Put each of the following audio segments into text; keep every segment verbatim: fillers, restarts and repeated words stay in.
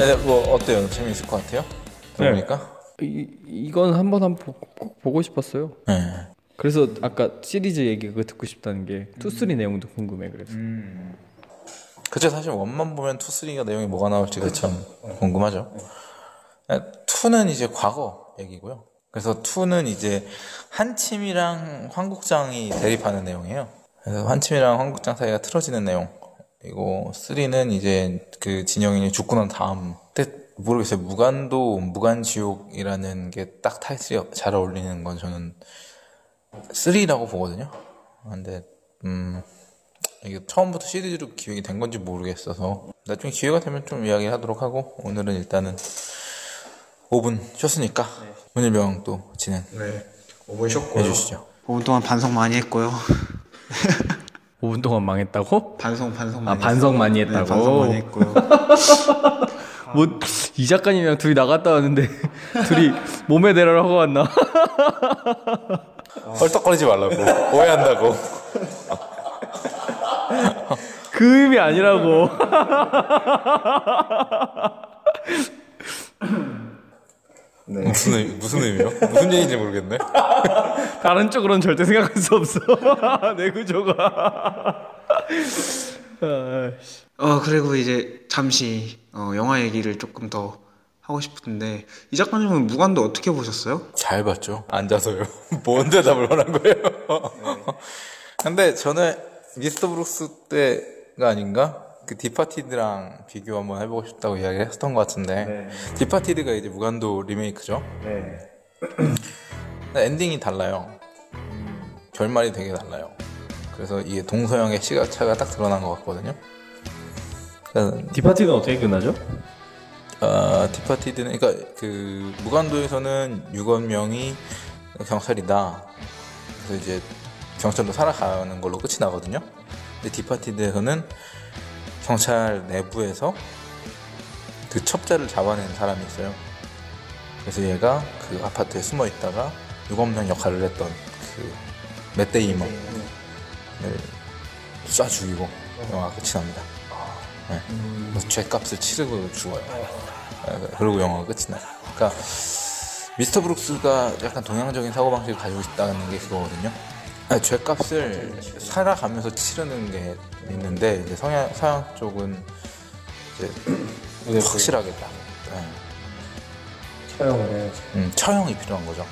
네, 뭐 어때요? 재미있을 것 같아요? 그러니까 네. 이, 이건 한번 한번 꼭 보고 싶었어요. 네. 그래서 아까 시리즈 얘기가 듣고 싶다는 게 투, 쓰리 내용도 궁금해. 그래서 음. 그쵸. 사실 원만 보면 투, 쓰리가 내용이 뭐가 나올지가 참 궁금하죠. 투는 이제 과거 얘기고요. 그래서 투는 이제 한침이랑 황국장이 대립하는 내용이에요. 그래서 한침이랑 황국장 사이가 틀어지는 내용. 그리고 쓰리는 이제 그 진영이 죽고 난 다음. 근데 모르겠어요. 무간도 무간지옥이라는 게 딱 타이틀이 잘 어울리는 건 저는 쓰리라고 보거든요. 근데 음 이게 처음부터 시리즈로 기획이 된 건지 모르겠어서 나중에 기회가 되면 좀 이야기를 하도록 하고, 오늘은 일단은 오 분 쉬었으니까 네. 문일병 또 진행 네. 오 분 쉬었고요. 해주시죠. 오 분 동안 반성 많이 했고요. 오 분 동안 망했다고? 반성 반성 많이 아 반성 많이 했다고? 네, 반성 많이 했고요. 뭐 이 작가님이랑 둘이 나갔다 왔는데 둘이 몸에 대라를 하고 왔나? 헐떡거리지 말라고. 오해한다고. 그 의미 아니라고. 네. 무슨 의미, 무슨 의미요? 무슨 얘기인지 모르겠네. 다른 쪽으로는 절대 생각할 수 없어. 내 구조가. 어 그리고 이제 잠시 어, 영화 얘기를 조금 더 하고 싶은데, 이 작가님은 무간도 어떻게 보셨어요? 잘 봤죠. 앉아서요. 뭔 대답을 원한 거예요? 네. 근데 저는 미스터 브룩스 때가 아닌가? 그 디파티드랑 비교 한번 해보고 싶다고 이야기했었던 것 같은데, 네. 디파티드가 이제 무간도 리메이크죠. 네. 엔딩이 달라요. 결말이 되게 달라요. 그래서 이게 동서양의 시각차가 딱 드러난 것 같거든요. 디파티드는 어떻게 끝나죠? 어, 디파티드는 그러니까 그 무간도에서는 유건명이 경찰이다. 그래서 이제 경찰로 살아가는 걸로 끝이 나거든요. 근데 디파티드에서는 경찰 내부에서 그 첩자를 잡아낸 사람이 있어요. 그래서 얘가 그 아파트에 숨어 있다가 유건명 역할을 했던 그 맷 데이먼을 쏴 죽이고 영화가 끝이 납니다. 네. 그래서 죄값을 치르고 죽어요. 네. 그리고 영화가 끝이 나요. 그러니까 미스터 브룩스가 약간 동양적인 사고방식을 가지고 있다는 게 그거거든요. 네, 죄값을 살아가면서 치르는 게 있는데, 이제 서양, 서양 쪽은 이제 확실하게 딱 네. 처형을 해야지. 음, 처형이 필요한 거죠.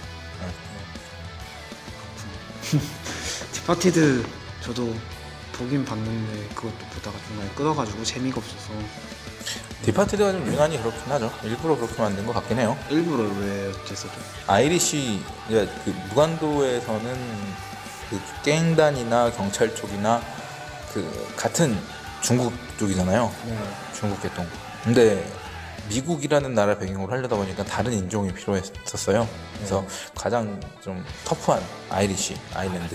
네. 디파티드 저도 보긴 봤는데 그것도 보다가 중간에 끊어가지고 재미가 없어서. 디파티드가 좀 유난히 그렇긴 하죠. 일부러 그렇게 만든 것 같긴 해요. 일부러 왜 어째서죠? 아이리시, 그러니까 그 무간도에서는 그 갱단이나 경찰 쪽이나 그 같은 중국 쪽이잖아요. 네. 중국 계통. 근데 미국이라는 나라 배경으로 하려다 보니까 다른 인종이 필요했었어요. 그래서 네. 가장 좀 터프한 아이리시, 아일랜드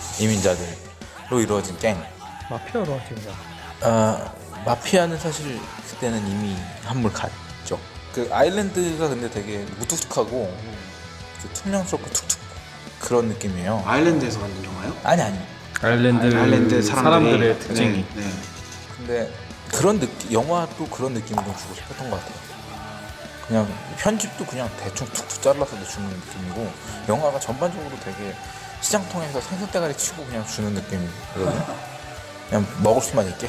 이민자들로 이루어진 갱. 마피아로 하지 그냥. 아, 마피아는 사실 그때는 이미 한물 갔죠. 그 아일랜드가 근데 되게 무뚝뚝하고 그 투명스럽고 툭툭 그런 느낌이에요. 아일랜드에서 만든 영화요? 아니 아니. 아일랜드, 아일랜드 사람들이, 사람들의 특징이. 네, 네. 근데 그런 느낌, 영화도 그런 느낌을 좀 주고 싶었던 것 같아요. 그냥 편집도 그냥 대충 툭툭 잘라서 주는 느낌이고, 영화가 전반적으로 되게 시장통에서 생선대가리 치고 그냥 주는 느낌이거든요. 그냥 먹을 수만 있게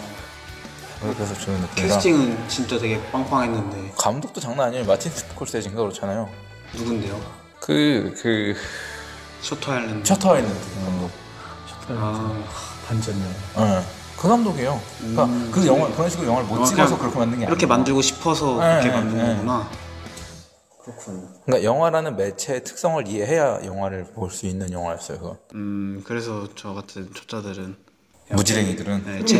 그렇게 해서 주는 느낌이라. 캐스팅은 진짜 되게 빵빵했는데 감독도 장난 아니에요. 마틴 스코세지인가 그렇잖아요. 누군데요? 그... 그... 셔터 아일랜드. 셔터 아일랜드 감독. 셔터 아일랜드. 반전이요. 네. 그 감독이에요. 그러니까 음, 그 영화, 그런 식으로 영화를 못 어, 찍어서 그렇게 만든 게 아니에요. 이렇게 만들고 싶어서 네, 그렇게 네, 만든 네. 거구나. 그렇군. 그러니까 영화라는 매체의 특성을 이해해야 영화를 볼 수 있는 영화였어요. 그거. 음, 그래서 저 같은 초짜들은, 무지랭이들은 네, 재,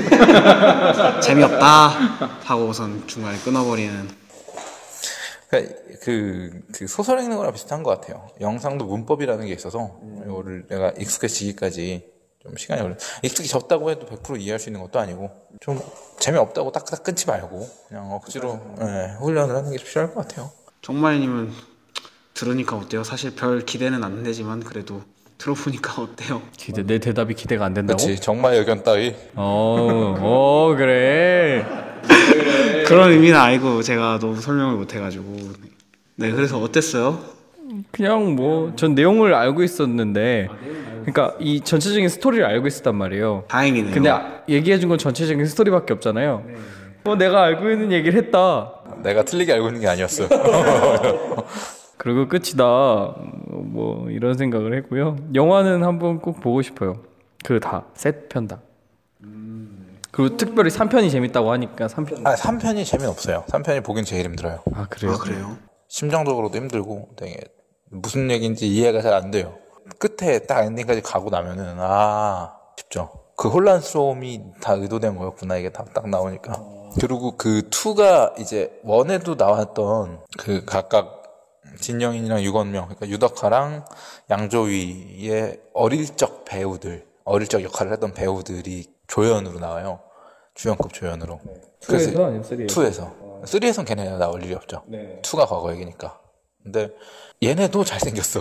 재미없다 하고 우선 중간에 끊어버리는. 그러니까 그, 그 소설 읽는 거랑 비슷한 것 같아요. 영상도 문법이라는 게 있어서 음. 이거를 내가 익숙해지기까지 좀 시간이 걸려. 익숙해졌다고 해도 백 퍼센트 이해할 수 있는 것도 아니고, 좀 재미없다고 딱딱 끊지 말고 그냥 억지로 네, 훈련을 하는 게 필요할 것 같아요. 정말님은 들으니까 어때요? 사실 별 기대는 안 되지만 그래도 들어보니까 어때요? 기대, 내 대답이 기대가 안 된다고? 그렇지. 정말 의견 따위. 어, 어 그래. 그래. 그런 의미는 알고 제가 너무 설명을 못 해가지고. 네, 그래서 어땠어요? 그냥 뭐 전 내용을 알고 있었는데, 그러니까 이 전체적인 스토리를 알고 있었단 말이에요. 다행이네요. 근데 아- 얘기해준 건 전체적인 스토리밖에 없잖아요. 뭐 내가 알고 있는 얘기를 했다. 내가 틀리게 알고 있는 게 아니었어요. 그리고 끝이다. 뭐 이런 생각을 했고요. 영화는 한번 꼭 보고 싶어요. 그 다 셋 편 다. 그리고 특별히 삼 편이 재밌다고 하니까 삼 편. 아, 삼 편이 재미없어요. 삼 편이 보긴 제일 힘들어요. 아 그래요? 아, 그래요? 심정적으로도 힘들고 되게 무슨 얘기인지 이해가 잘 안 돼요. 끝에 딱 엔딩까지 가고 나면은 아 싶죠. 그 혼란스러움이 다 의도된 거였구나 이게 딱, 딱 나오니까. 그리고 그 이가 이제 원에도 나왔던 그 각각 진영인이랑 유건명, 그러니까 유덕화랑 양조위의 어릴 적 배우들, 어릴 적 역할을 했던 배우들이 조연으로 나와요. 주연급 조연으로. 투에서 아니면 쓰리에서? 투에서. 쓰리에선 걔네가 나올 일이 없죠. 네. 투가 과거 얘기니까. 근데 얘네도 잘생겼어.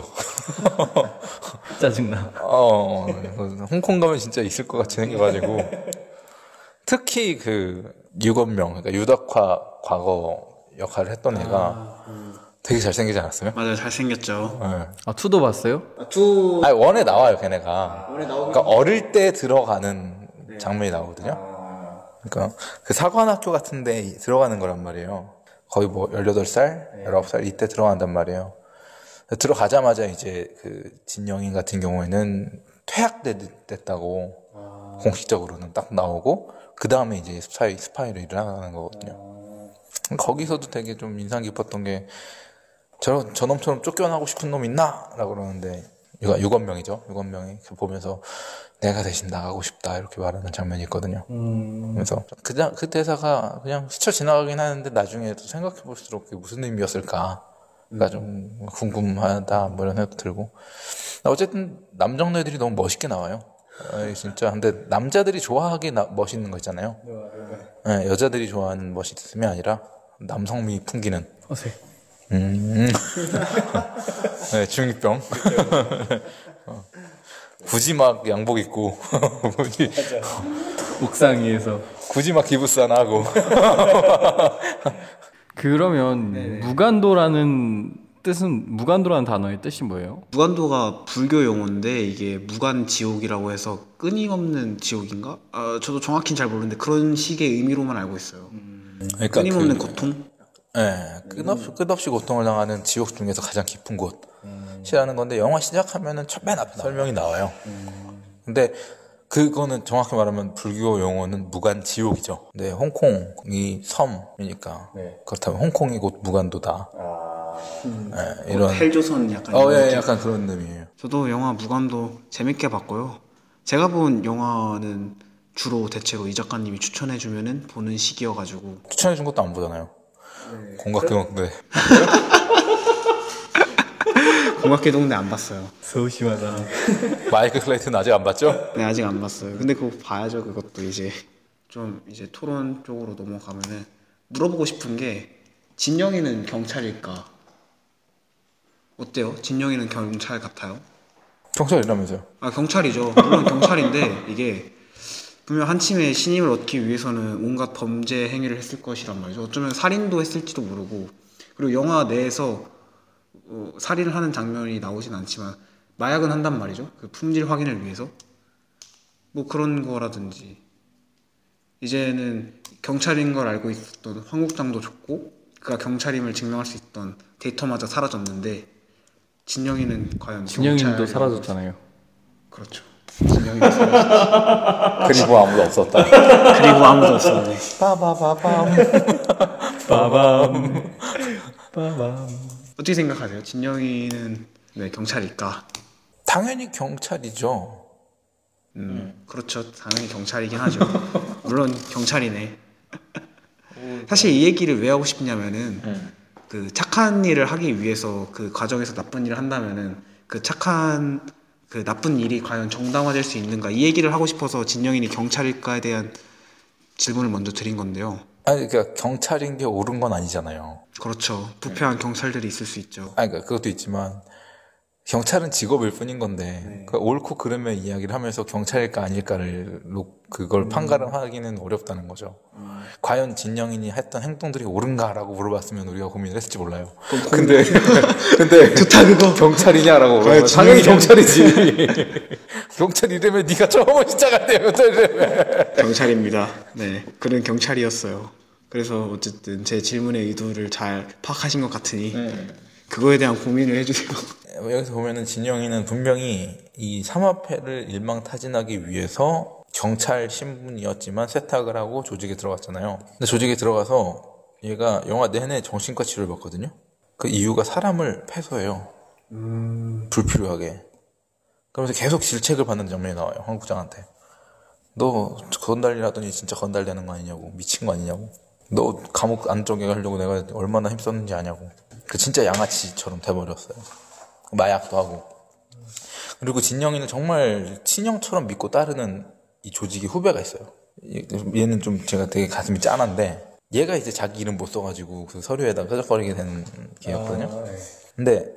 짜증나. 어, 홍콩 가면 진짜 있을 것 같이 생겨가지고. 특히 그 유건명, 그러니까 유덕화 과거 역할을 했던 애가 되게 잘생기지 않았어요? 맞아요, 잘생겼죠. 네. 아 투도 봤어요? 투 아니, 원에 나와요, 걔네가. 그러니까 어릴 때 들어가는 장면이 나오거든요. 그러니까 그 사관학교 같은 데 들어가는 거란 말이에요. 거의 뭐 열여덟 살, 열아홉 살 이때 들어간단 말이에요. 들어가자마자 이제 그 진영인 같은 경우에는 퇴학됐다고 공식적으로는 딱 나오고 그 다음에 이제 스파이, 스파이로 일어나는 거거든요. 거기서도 되게 좀 인상 깊었던 게 저, 저놈처럼 쫓겨나고 싶은 놈 있나? 라고 그러는데 유건, 유건명이죠. 유건명이 보면서 내가 대신 나가고 싶다 이렇게 말하는 장면이 있거든요. 음... 그래서 그, 그 대사가 그냥 스쳐 지나가긴 하는데 나중에 또 생각해 볼수록 그게 무슨 의미였을까 가 좀 궁금하다 뭐 이런 생각도 들고 어쨌든 남정네들이 너무 멋있게 나와요. 에이, 진짜 근데 남자들이 좋아하기 나, 멋있는 거 있잖아요. 네, 여자들이 좋아하는 멋있음이 아니라 남성미 풍기는 어세. 음. 네, 중이병. 어. 굳이 막 양복 입고 굳이 옥상 위에서 굳이 막 기부스 하나 하고 그러면 네네. 무간도라는 뜻은 무간도라는 단어의 뜻이 뭐예요? 무간도가 불교 용어인데 이게 무간지옥이라고 해서 끊임없는 지옥인가? 아, 저도 정확히는 잘 모르는데 그런 식의 의미로만 알고 있어요. 음. 그러니까 끊임없는 그, 고통? 네, 끝없이, 끝없이 고통을 당하는 지옥 중에서 가장 깊은 곳이라는 건데 영화 시작하면은 맨 앞에 설명이 나와요. 근데 그거는 정확히 말하면 불교 용어는 무간지옥이죠. 근데 홍콩이 섬이니까 네. 그렇다면 홍콩이 곧 무간도다. 아, 음. 네, 이런 헬조선 약간 어, 예, 약간 그런 의미예요. 저도 영화 무간도 재밌게 봤고요. 제가 본 영화는 주로 대체로 이 작가님이 추천해주면은 보는 시기여가지고 추천해준 것도 안 보잖아요. 네. 공각경대. 공각계동대 안 봤어요. 소심하다. 마이크 클레이튼 아직 안 봤죠? 네, 아직 안 봤어요. 근데 그거 봐야죠. 그것도 이제 좀 이제 토론 쪽으로 넘어가면은 물어보고 싶은 게 진영이는 경찰일까? 어때요? 진영이는 경찰 같아요? 경찰이라면서요? 아, 경찰이죠. 물론 경찰인데 이게 분명 한침에 신임을 얻기 위해서는 온갖 범죄 행위를 했을 것이란 말이죠. 어쩌면 살인도 했을지도 모르고 그리고 영화 내에서 어, 살인을 하는 장면이 나오진 않지만 마약은 한단 말이죠. 그 품질 확인을 위해서 뭐 그런 거라든지 이제는 경찰인 걸 알고 있었던 황국장도 좋고 그가 경찰임을 증명할 수 있던 데이터마저 사라졌는데 진영이는 과연 진영이도 사라졌잖아요. 그렇죠. 진영이도 사라졌죠. 그리고 아무도 없었다. 그리고 아무도 없었네. 빠바바밤 빠밤 빠밤. 어떻게 생각하세요? 진영이는 네, 경찰일까? 당연히 경찰이죠. 음, 그렇죠. 당연히 경찰이긴 하죠. 물론 경찰이네. 사실 이 얘기를 왜 하고 싶냐면은 음. 그 착한 일을 하기 위해서 그 과정에서 나쁜 일을 한다면은 그 착한 그 나쁜 일이 과연 정당화될 수 있는가 이 얘기를 하고 싶어서 진영인이 경찰일까에 대한 질문을 먼저 드린 건데요. 아니 그러니까 경찰인 게 옳은 건 아니잖아요. 그렇죠. 부패한 경찰들이 있을 수 있죠. 아니 그러니까 그것도 있지만 경찰은 직업일 뿐인 건데 네. 그 옳고 그름의 이야기를 하면서 경찰일까 아닐까를 놓- 그걸 음. 판가름하기는 어렵다는 거죠. 음. 과연 진영인이 했던 행동들이 옳은가라고 물어봤으면 우리가 고민을 했을지 몰라요. 그럼 근데 근데 좋다 그거. 경찰이냐라고 과연 물어보면 당연히 진영이 경찰이지. 경찰 이름에 네가 처음 온 시작한대요. 경찰 이름에. 경찰입니다. 네, 그는 경찰이었어요. 그래서 어쨌든 제 질문의 의도를 잘 파악하신 것 같으니 그거에 대한 고민을 해주세요. 여기서 보면은 진영이는 분명히 이 삼합회를 일망타진하기 위해서 경찰 신분이었지만 세탁을 하고 조직에 들어갔잖아요. 근데 조직에 들어가서 얘가 영화 내내 정신과 치료를 받거든요. 그 이유가 사람을 패소해요. 음... 불필요하게. 그러면서 계속 질책을 받는 장면이 나와요. 황국장한테. 너 건달이라더니 진짜 건달되는 거 아니냐고. 미친 거 아니냐고. 너 감옥 안쪽에 가려고 내가 얼마나 힘썼는지 아냐고. 그 진짜 양아치처럼 돼버렸어요. 마약도 하고. 그리고 진영이는 정말 친형처럼 믿고 따르는 이 조직의 후배가 있어요. 얘는 좀 제가 되게 가슴이 짠한데 얘가 이제 자기 이름 못 써가지고 그 서류에다 끄적거리게 된 기회였거든요. 아, 네. 근데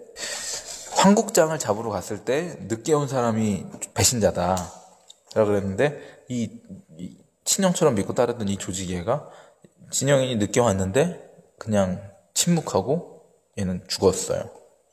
황국장을 잡으러 갔을 때 늦게 온 사람이 배신자다 라고 그랬는데 이, 이 친형처럼 믿고 따르던 이 조직 얘가 진영인이 늦게 왔는데 그냥 침묵하고 얘는 죽었어요.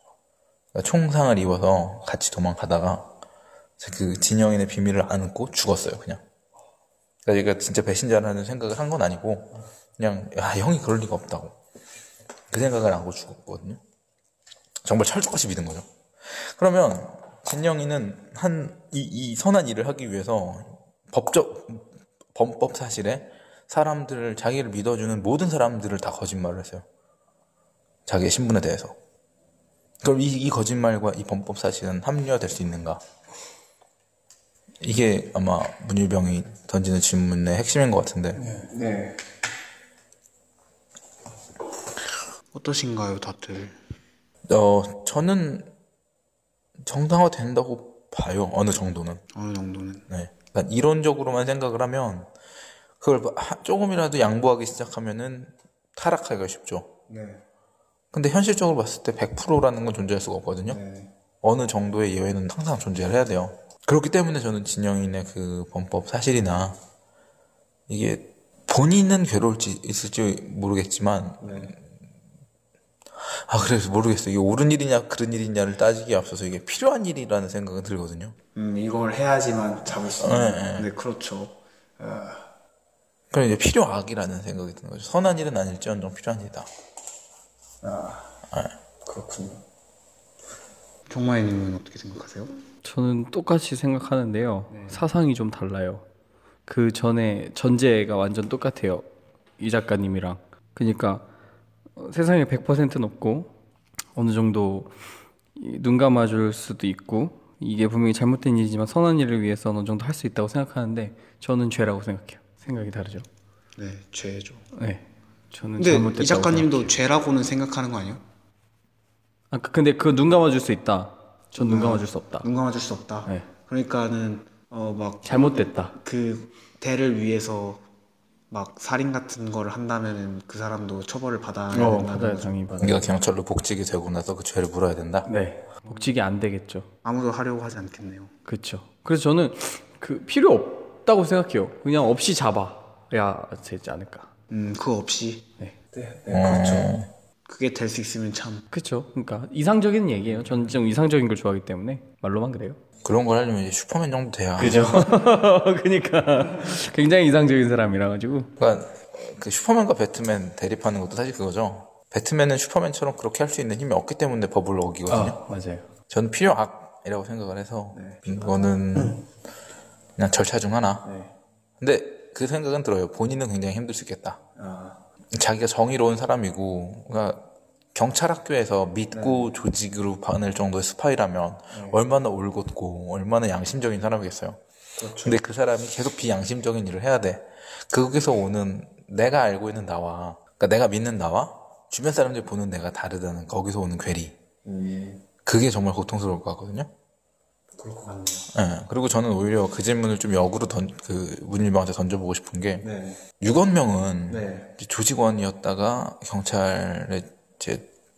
총상을 입어서 같이 도망가다가 그 진영인의 비밀을 안고 죽었어요. 그냥. 그러니까 얘가 진짜 배신자라는 생각을 한 건 아니고 그냥 야 형이 그럴 리가 없다고 그 생각을 하고 죽었거든요. 정말 철저같이 믿은 거죠. 그러면 진영이는 한 이 이 선한 일을 하기 위해서 법적 범법 사실에 사람들을 자기를 믿어주는 모든 사람들을 다 거짓말을 했어요. 자기의 신분에 대해서. 그럼 이, 이 거짓말과 이 범법 사실은 합리화될 수 있는가? 이게 아마 문일병이 던지는 질문의 핵심인 것 같은데. 네. 어떠신가요, 다들? 어, 저는 정당화 된다고 봐요. 어느 정도는. 어느 정도는. 네. 그러니까 이론적으로만 생각을 하면 그걸 하- 조금이라도 양보하기 시작하면은 타락하기가 쉽죠. 네. 근데 현실적으로 봤을 때 백 퍼센트라는 건 존재할 수가 없거든요. 네. 어느 정도의 예외는 항상 존재를 해야 돼요. 그렇기 때문에 저는 진영인의 그 범법 사실이나 이게 본인은 괴로울지 있을지 모르겠지만 네. 아 그래서 모르겠어요. 이게 옳은 일이냐 그른 일이냐를 따지기에 앞서서 이게 필요한 일이라는 생각은 들거든요. 음, 이걸 해야지만 잡을 수 네, 있는. 네. 네, 그렇죠. 그럼 이제 필요악이라는 생각이 드는 거죠. 선한 일은 아닐지언정 필요한 일이다. 그렇군요. 종마이님은 어떻게 생각하세요? 저는 똑같이 생각하는데요. 사상이 좀 달라요. 그 전에 전제가 완전 똑같아요. 이 작가님이랑. 그러니까 어, 세상에 백 퍼센트는 없고 어느 정도 이, 눈 감아줄 수도 있고 이게 분명히 잘못된 일이지만 선한 일을 위해서 어느 정도 할 수 있다고 생각하는데 저는 죄라고 생각해요. 생각이 다르죠. 네, 죄죠. 네, 저는 근데 잘못됐다고 이 작가님도 죄라고는 생각하는 거 아니에요? 아, 그- 근데 그 눈 감아줄 수 있다. 전 눈 감아줄 수 없다. 눈 감아줄 수 없다. 네. 그러니까는 어 막 잘못됐다. 그 대를 위해서 막 살인 같은 거를 한다면은 그 사람도 처벌을 받아야 어, 된다는 받아야 거죠. 당연히 받아. 네가 경찰로 복직이 되고 나서 그 죄를 물어야 된다. 네, 복직이 안 되겠죠. 아무도 하려고 하지 않겠네요. 그렇죠. 그래서 저는 그 필요 없다고 생각해요. 그냥 없이 잡아야 되지 않을까. 음, 그거 없이. 네. 네, 그렇죠. 그게 될 수 있으면 참. 그렇죠. 그러니까 이상적인 얘기예요. 저는 좀 이상적인 걸 좋아하기 때문에 말로만 그래요. 그런 걸 하려면 이제 슈퍼맨 정도 돼야. 그죠. 그러니까 굉장히 이상적인 사람이라 가지고. 그러니까 그 슈퍼맨과 배트맨 대립하는 것도 사실 그거죠. 배트맨은 슈퍼맨처럼 그렇게 할 수 있는 힘이 없기 때문에 법을 어기거든요. 아, 맞아요. 저는 필요악이라고 생각을 해서 이거는 그냥 절차 중 하나. 네. 근데 그 생각은 들어요. 본인은 굉장히 힘들 수 있겠다. 아, 자기가 정의로운 사람이고, 그러니까 경찰 학교에서 믿고 조직으로 반을 정도의 스파이라면 얼마나 올곧고 얼마나 양심적인 사람이겠어요. 근데 그 사람이 계속 비양심적인 일을 해야 돼. 거기서 오는 내가 알고 있는 나와, 그러니까 내가 믿는 나와 주변 사람들이 보는 내가 다르다는 거기서 오는 괴리. 그게 정말 고통스러울 것 같거든요. 그럴 것 같네요. 네. 그리고 저는 오히려 그 질문을 좀 역으로 던, 그 문일병한테 던져보고 싶은 게 네. 유건명은 네. 이제 조직원이었다가 경찰에 이제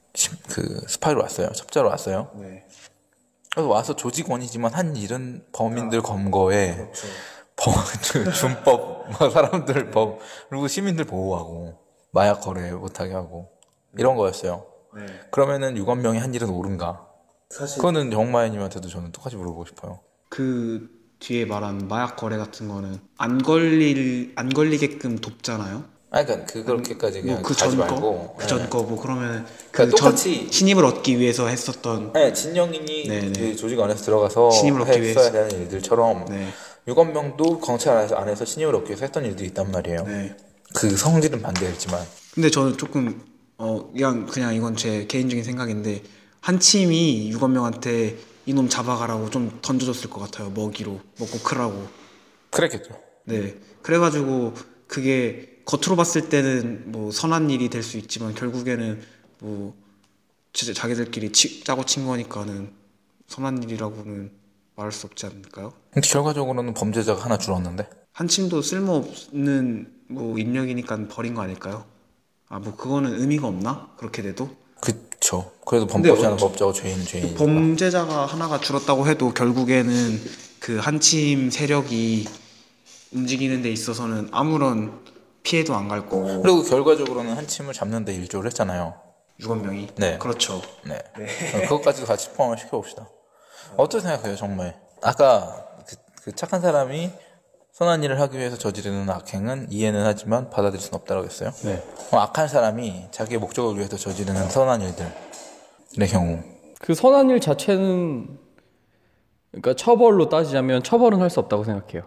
시- 그 스파이로 왔어요. 첩자로 왔어요. 네. 그래서 와서 조직원이지만 한 일은 범인들 검거에 그렇죠. 법, 그 준법, 뭐 사람들 법, 그리고 시민들 보호하고, 마약 거래 못하게 하고, 이런 거였어요. 네. 그러면은 유건명이 한 일은 옳은가? 사실 그거는 정마이님한테도 저는 똑같이 물어보고 싶어요. 그 뒤에 말한 마약 거래 같은 거는 안 걸릴 안 걸리게끔 돕잖아요. 아니, 그러니까 그렇게까지 그냥 뭐그 가지 전 말고. 거, 그 전 거 뭐 그러면 그 그러니까 전 똑같이- 신입을 얻기 위해서 했었던 네, 진영인이 네네. 그 조직 안에서 들어가서 신임을 얻기 했어야 위해서. 되는 일들처럼 네, 유건명도 경찰 안에서, 안에서 신임을 얻기 위해서 했던 일들이 있단 말이에요. 네. 그 성질은 반대했지만. 근데 저는 조금 어 그냥 그냥 이건 제 개인적인 생각인데 한침이 유건명한테 이놈 잡아가라고 좀 던져줬을 것 같아요. 먹이로 먹고 크라고. 그랬겠죠. 네. 그래가지고 그게 겉으로 봤을 때는 뭐 선한 일이 될 수 있지만 결국에는 뭐 진짜 자기들끼리 치, 짜고 친 거니까는 선한 일이라고는 말할 수 없지 않을까요? 근데 결과적으로는 범죄자가 하나 줄었는데. 한침도 쓸모없는 뭐 인력이니까 버린 거 아닐까요? 아 뭐 그거는 의미가 없나? 그렇게 돼도? 그쵸. 그래도 근데 범법자는 어찌- 법자고 죄인은 죄인. 범죄자가 하나가 줄었다고 해도 결국에는 그 한침 세력이 움직이는 데 있어서는 아무런 피해도 안 갈 거고 그리고 결과적으로는 한침을 잡는 데 일조를 했잖아요. 유건명이 네. 그렇죠. 네. 어, 그것까지도 같이 포함을 시켜봅시다. 어떻게 생각해요, 정말? 아까 그, 그 착한 사람이 선한 일을 하기 위해서 저지르는 악행은 이해는 하지만 받아들일 수는 없다고 했어요. 네. 그럼 악한 사람이 자기의 목적을 위해서 저지르는 선한 일들의 경우. 그 선한 일 자체는 그러니까 처벌로 따지자면 처벌은 할 수 없다고 생각해요.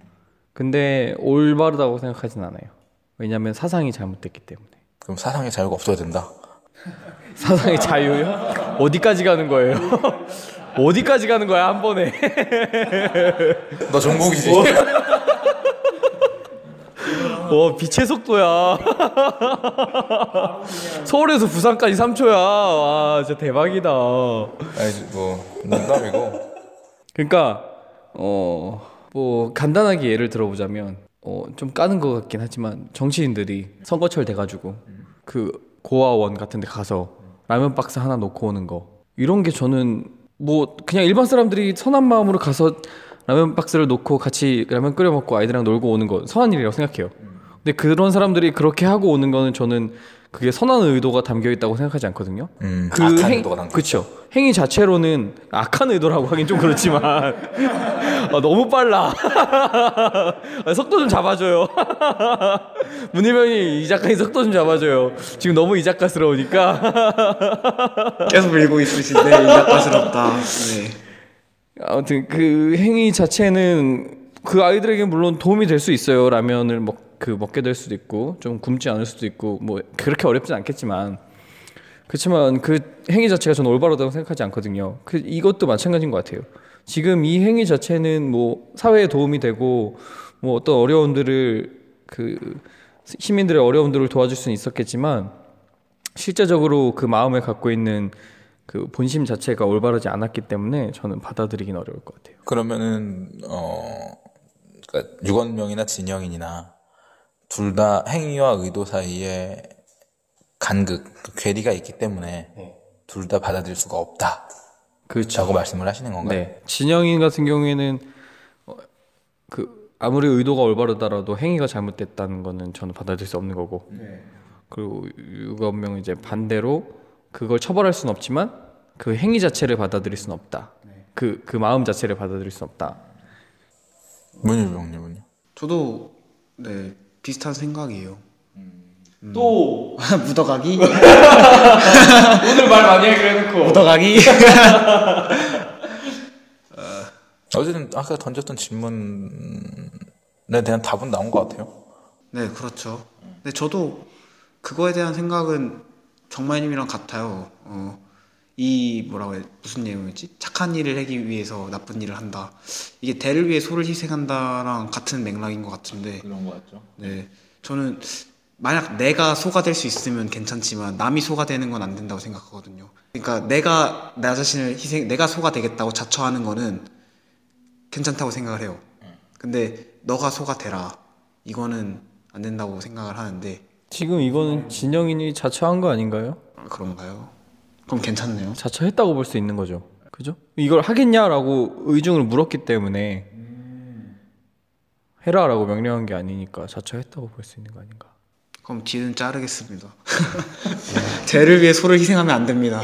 근데 올바르다고 생각하진 않아요. 왜냐하면 사상이 잘못됐기 때문에. 그럼 사상의 자유가 없어야 된다. 사상의 자유요? 어디까지 가는 거예요? 어디까지 가는 거야 한 번에? 너 정복이지. 와 빛의 속도야. 서울에서 부산까지 삼 초야. 와 진짜 대박이다. 아니, 뭐, 농담이고. 그러니까 어 뭐 간단하게 예를 들어보자면 어 좀 까는 것 같긴 하지만 정치인들이 선거철 돼가지고 그 고아원 같은데 가서 라면 박스 하나 놓고 오는 거 이런 게 저는 뭐 그냥 일반 사람들이 선한 마음으로 가서 라면 박스를 놓고 같이 라면 끓여 먹고 아이들이랑 놀고 오는 거 선한 일이라고 생각해요. 근데 그런 사람들이 그렇게 하고 오는 거는 저는 그게 선한 의도가 담겨 있다고 생각하지 않거든요. 음, 악한 의도가 담겨 그렇죠. 행위 자체로는 악한 의도라고 하긴 좀 그렇지만 아, 너무 빨라. 아, 속도 좀 잡아줘요. 문희병이 이 작가님 속도 좀 잡아줘요. 지금 너무 이 작가스러우니까. 계속 밀고 있으신데 이 작가스럽다. 네. 아무튼 그 행위 자체는 그 아이들에게 물론 도움이 될 수 있어요. 라면을 먹, 그 먹게 될 수도 있고 좀 굶지 않을 수도 있고 뭐 그렇게 어렵진 않겠지만 그렇지만 그 행위 자체가 저는 올바르다고 생각하지 않거든요. 그 이것도 마찬가지인 것 같아요. 지금 이 행위 자체는 뭐 사회에 도움이 되고 뭐 어떤 어려움들을 그 시민들의 어려움들을 도와줄 수는 있었겠지만 실제적으로 그 마음을 갖고 있는 그 본심 자체가 올바르지 않았기 때문에 저는 받아들이긴 어려울 것 같아요. 그러면은, 어, 그러니까 유건명이나 진영인이나 둘 다 행위와 의도 사이에 간극, 그 괴리가 있기 때문에 둘 다 받아들일 수가 없다. 그렇죠. 라고 말씀을 하시는 건가요? 네. 진영인 같은 경우에는 어, 그 아무리 의도가 올바르다라도 행위가 잘못됐다는 거는 저는 받아들일 수 없는 거고. 네. 그리고 유건명은 이제 반대로 그걸 처벌할 수는 없지만 그 행위 자체를 받아들일 수는 없다. 그, 그 마음 자체를 받아들일 수는 없다. 문유병님은요? 저도 네 비슷한 생각이에요. 또 묻어가기? 오늘 말 많이 하기로 해놓고 묻어가기? 어쨌든 아까 던졌던 질문에 대한 답은 나온 것 같아요. 네, 그렇죠. 근데 저도 그거에 대한 생각은 정마님이랑 같아요. 어, 이 뭐라고 해 무슨 내용이지? 착한 일을 하기 위해서 나쁜 일을 한다. 이게 대를 위해 소를 희생한다랑 같은 맥락인 것 같은데. 그런 것 같죠. 네, 저는 만약 내가 소가 될 수 있으면 괜찮지만 남이 소가 되는 건 안 된다고 생각하거든요. 그러니까 내가 나 자신을 희생, 내가 소가 되겠다고 자처하는 거는 괜찮다고 생각을 해요. 근데 너가 소가 되라. 이거는 안 된다고 생각을 하는데 지금 이거는 진영인이 자처한 거 아닌가요? 아, 그런가요? 그럼 괜찮네요. 자처했다고 볼 수 있는 거죠. 그죠? 이걸 하겠냐라고 의중을 물었기 때문에 해라라고 명령한 게 아니니까 자처했다고 볼 수 있는 거 아닌가. 그럼 뒤는 자르겠습니다. 쟤를 위해 소를 희생하면 안 됩니다.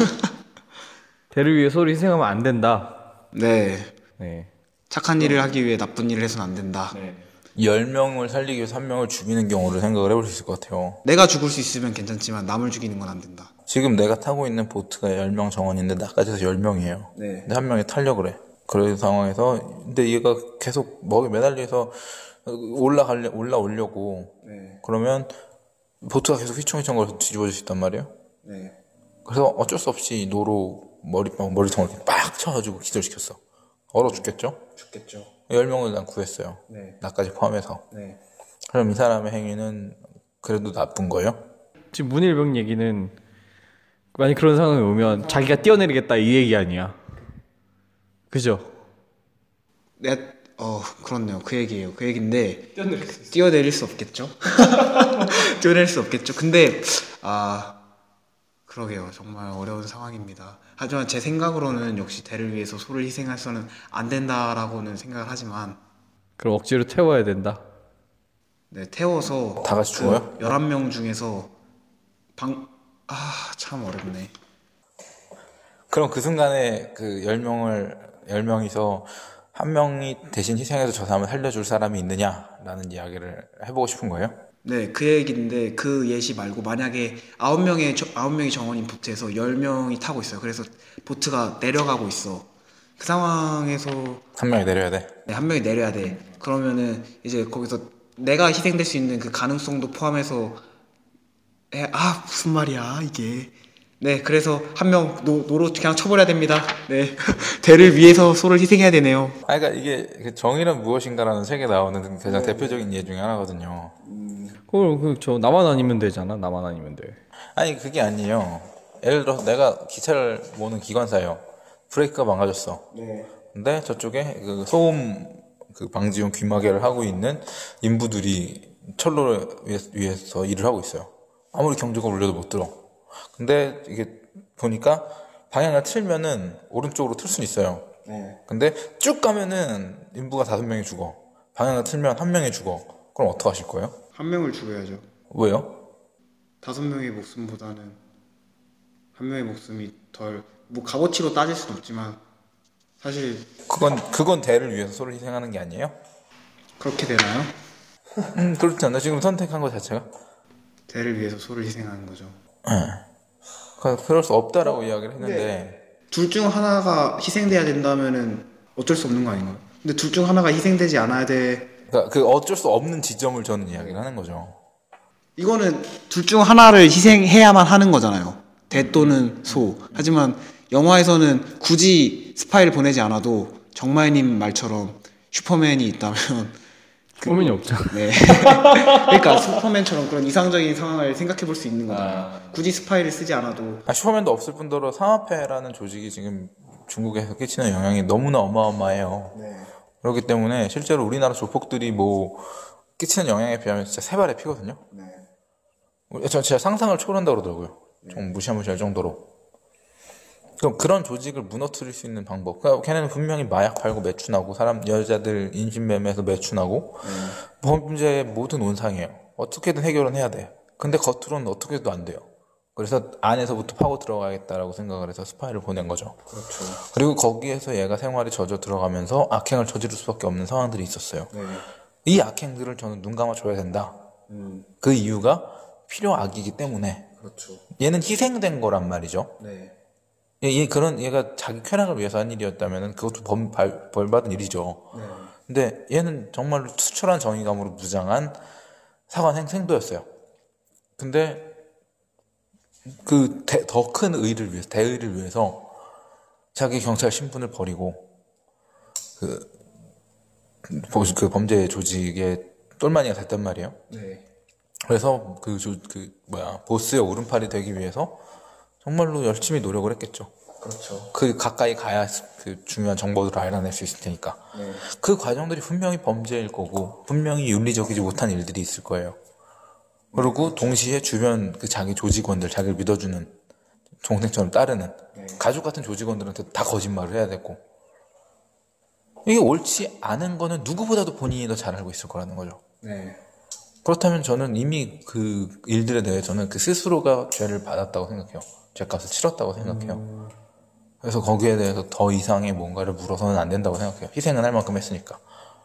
대를 위해 소를 희생하면 안 된다. 네. 네. 착한 일을 하기 위해 나쁜 일을 해서는 안 된다. 네. 열 명을 살리기 위해서 한 명을 죽이는 경우를 생각을 해볼 수 있을 것 같아요. 내가 죽을 수 있으면 괜찮지만 남을 죽이는 건 안 된다. 지금 내가 타고 있는 보트가 열 명 정원인데 나까지 해서 열 명이에요. 네. 근데 한 명이 타려고 그래. 그런 상황에서 근데 얘가 계속 먹에 매달려서 올라가려 올라오려고 네. 그러면 보트가 계속 휘청휘청거려서 뒤집어질 수 있단 말이에요. 네. 그래서 어쩔 수 없이 노로 머리 머리통을 이렇게 빡 쳐가지고 기절시켰어. 얼어 죽겠죠? 죽겠죠. 열 명을 난 구했어요. 네. 나까지 포함해서. 네. 그럼 이 사람의 행위는 그래도 나쁜 거예요? 지금 문일병 얘기는 만약 그런 상황이 오면 자기가 뛰어내리겠다 이 얘기 아니야. 그죠? 네, 어, 그렇네요. 그 얘기예요. 그 얘기인데 뛰어내릴 수 없겠죠? 뛰어내릴 수 없겠죠. 근데 아, 그러게요. 정말 어려운 상황입니다. 하지만 제 생각으로는 역시 대를 위해서 소를 희생해서는 안 된다라고는 생각을 하지만 그럼 억지로 태워야 된다. 네, 태워서 다 같이 죽어요? 열한 명 중에서 방, 아, 참 어렵네. 그럼 그 순간에 그 열 명을 열 명이서 한 명이 대신 희생해서 저 사람을 살려줄 사람이 있느냐라는 이야기를 해보고 싶은 거예요? 네, 그 얘기인데 그 예시 말고 만약에 아홉 명의 아홉 명이 정원인 보트에서 열 명이 타고 있어요. 그래서 보트가 내려가고 있어. 그 상황에서 한 명이 내려야 돼. 네, 한 명이 내려야 돼. 그러면은 이제 거기서 내가 희생될 수 있는 그 가능성도 포함해서 에, 아 무슨 말이야 이게. 네, 그래서 한 명 노로 그냥 쳐버려야 됩니다. 네, 대를 위해서 소를 희생해야 되네요. 아, 그러니까 이게 그 정의란 무엇인가라는 책에 나오는 가장 네. 대표적인 예 중에 하나거든요. 그걸 그저 나만 아니면 되잖아. 나만 아니면 돼. 아니 그게 아니에요. 예를 들어서 내가 기차를 모는 기관사예요. 브레이크가 망가졌어. 네. 근데 저쪽에 그 소음 그 방지용 귀마개를 하고 있는 인부들이 철로를 위해서, 위해서 일을 하고 있어요. 아무리 경주가 울려도 못 들어. 근데 이게 보니까 방향을 틀면은 오른쪽으로 틀 수는 있어요. 네. 근데 쭉 가면은 인부가 다섯 명이 죽어. 방향을 틀면 한 명이 죽어. 그럼 어떡하실 거예요? 한 명을 죽여야죠. 왜요? 다섯 명의 목숨보다는 한 명의 목숨이 덜, 뭐 값어치로 따질 수는 없지만 사실 그건 그건 대를 위해서 소를 희생하는 게 아니에요? 그렇게 되나요? 음 그렇지 않나? 지금 선택한 것 자체가? 대를 위해서 소를 희생하는 거죠. 네. 그럴 수 없다라고 이야기를 했는데 둘 중 하나가 희생돼야 된다면은 어쩔 수 없는 거 아닌가요? 근데 둘 중 하나가 희생되지 않아야 돼. 그러니까 그 어쩔 수 없는 지점을 저는 이야기를 하는 거죠. 이거는 둘 중 하나를 희생해야만 하는 거잖아요. 대 또는 소. 하지만 영화에서는 굳이 스파이를 보내지 않아도 정마이님 말처럼 슈퍼맨이 있다면 슈퍼맨이 없잖아. 네. 그러니까 슈퍼맨처럼 그런 이상적인 상황을 생각해 볼 수 있는 거잖아요. 아. 굳이 스파이를 쓰지 않아도. 아, 슈퍼맨도 없을 뿐더러 상하패라는 조직이 지금 중국에서 끼치는 영향이 너무나 어마어마해요. 네. 그렇기 때문에 실제로 우리나라 조폭들이 뭐 끼치는 영향에 비하면 진짜 세 발의 피거든요. 네. 저 진짜 상상을 초월한다고 그러더라고요. 좀 무시무시할 정도로. 그럼 그런 조직을 무너뜨릴 수 있는 방법. 그러니까 걔네는 분명히 마약 팔고 매춘하고 사람 여자들 인신매매해서 매춘하고 음. 범죄의 모든 온상이에요. 어떻게든 해결은 해야 돼. 근데 겉으로는 어떻게 해도 안 돼요. 그래서 안에서부터 파고 들어가겠다라고 생각을 해서 스파이를 보낸 거죠. 그렇죠. 그리고 거기에서 얘가 생활에 젖어 들어가면서 악행을 저지를 수밖에 없는 상황들이 있었어요. 네. 이 악행들을 저는 눈 감아줘야 된다. 음. 그 이유가 필요악이기 때문에. 그렇죠. 얘는 희생된 거란 말이죠. 네. 얘, 얘 그런 얘가 자기 쾌락을 위해서 한 일이었다면 그것도 범, 벌, 벌받은 일이죠. 네. 근데 얘는 정말로 투철한 정의감으로 무장한 사관 행생도였어요. 근데 그 더 큰 의를 위해서, 대의를 위해서 자기 경찰 신분을 버리고 그, 그 범죄 조직의 똘마니가 됐단 말이에요. 네. 그래서 그, 조, 그 뭐야 보스의 오른팔이 되기 위해서 정말로 열심히 노력을 했겠죠. 그렇죠. 그 가까이 가야 그 중요한 정보들을 알아낼 수 있을 테니까. 네. 그 과정들이 분명히 범죄일 거고 분명히 윤리적이지 못한 일들이 있을 거예요. 그리고 동시에 주변 그 자기 조직원들, 자기를 믿어주는 동생처럼 따르는 네. 가족 같은 조직원들한테 다 거짓말을 해야 되고 이게 옳지 않은 거는 누구보다도 본인이 더 잘 알고 있을 거라는 거죠. 네. 그렇다면 저는 이미 그 일들에 대해서는 그 스스로가 죄를 받았다고 생각해요. 죄값을 치렀다고 생각해요. 음. 그래서 거기에 대해서 더 이상의 뭔가를 물어서는 안 된다고 생각해요. 희생은 할 만큼 했으니까.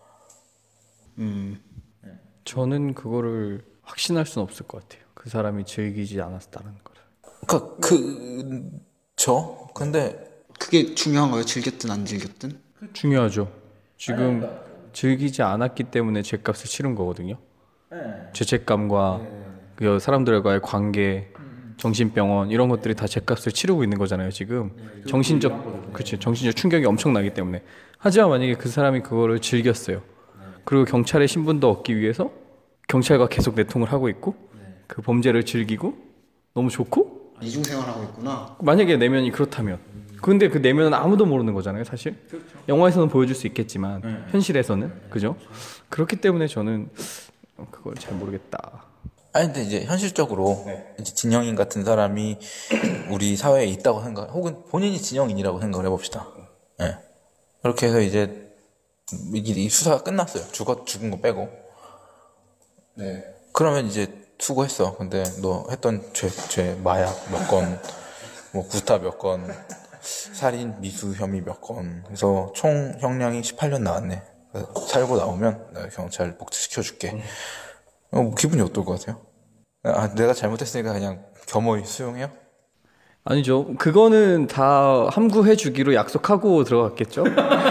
음. 저는 그거를 확신할 수는 없을 것 같아요. 그 사람이 즐기지 않았다는 거를. 그러니까 그 저 근데 그게 중요한 거예요. 즐겼든 안 즐겼든. 중요하죠. 지금 즐기지 않았기 때문에 죄값을 치른 거거든요. 죄책감과 그 사람들과의 관계, 정신병원 이런 것들이 다 죄값을 치르고 있는 거잖아요. 지금 정신적 그치 정신적 충격이 엄청나기 때문에. 하지만 만약에 그 사람이 그거를 즐겼어요. 그리고 경찰의 신분도 얻기 위해서 경찰과 계속 내통을 하고 있고 그 범죄를 즐기고 너무 좋고 이중생활하고 있구나. 만약에 내면이 그렇다면 근데 그 내면은 아무도 모르는 거잖아요 사실. 영화에서는 보여줄 수 있겠지만 현실에서는 그죠? 그렇기 때문에 저는 그걸 잘 모르겠다. 아니 근데 이제 현실적으로 네. 이제 진영인 같은 사람이 우리 사회에 있다고 생각 혹은 본인이 진영인이라고 생각을 해봅시다. 예. 그렇게 해서 이제 이, 이 수사가 끝났어요. 죽었 죽은 거 빼고. 네. 그러면 이제 수고했어. 근데 너 했던 죄, 죄 마약 몇 건, 뭐 구타 몇 건, 살인 미수 혐의 몇 건. 그래서 총 형량이 십팔 년 나왔네. 그래서 살고 나오면 내가 경찰 복직시켜줄게. 어, 기분이 어떨 것 같아요? 아, 내가 잘못했으니까 그냥 겸허히 수용해요? 아니죠. 그거는 다 함구해 주기로 약속하고 들어갔겠죠?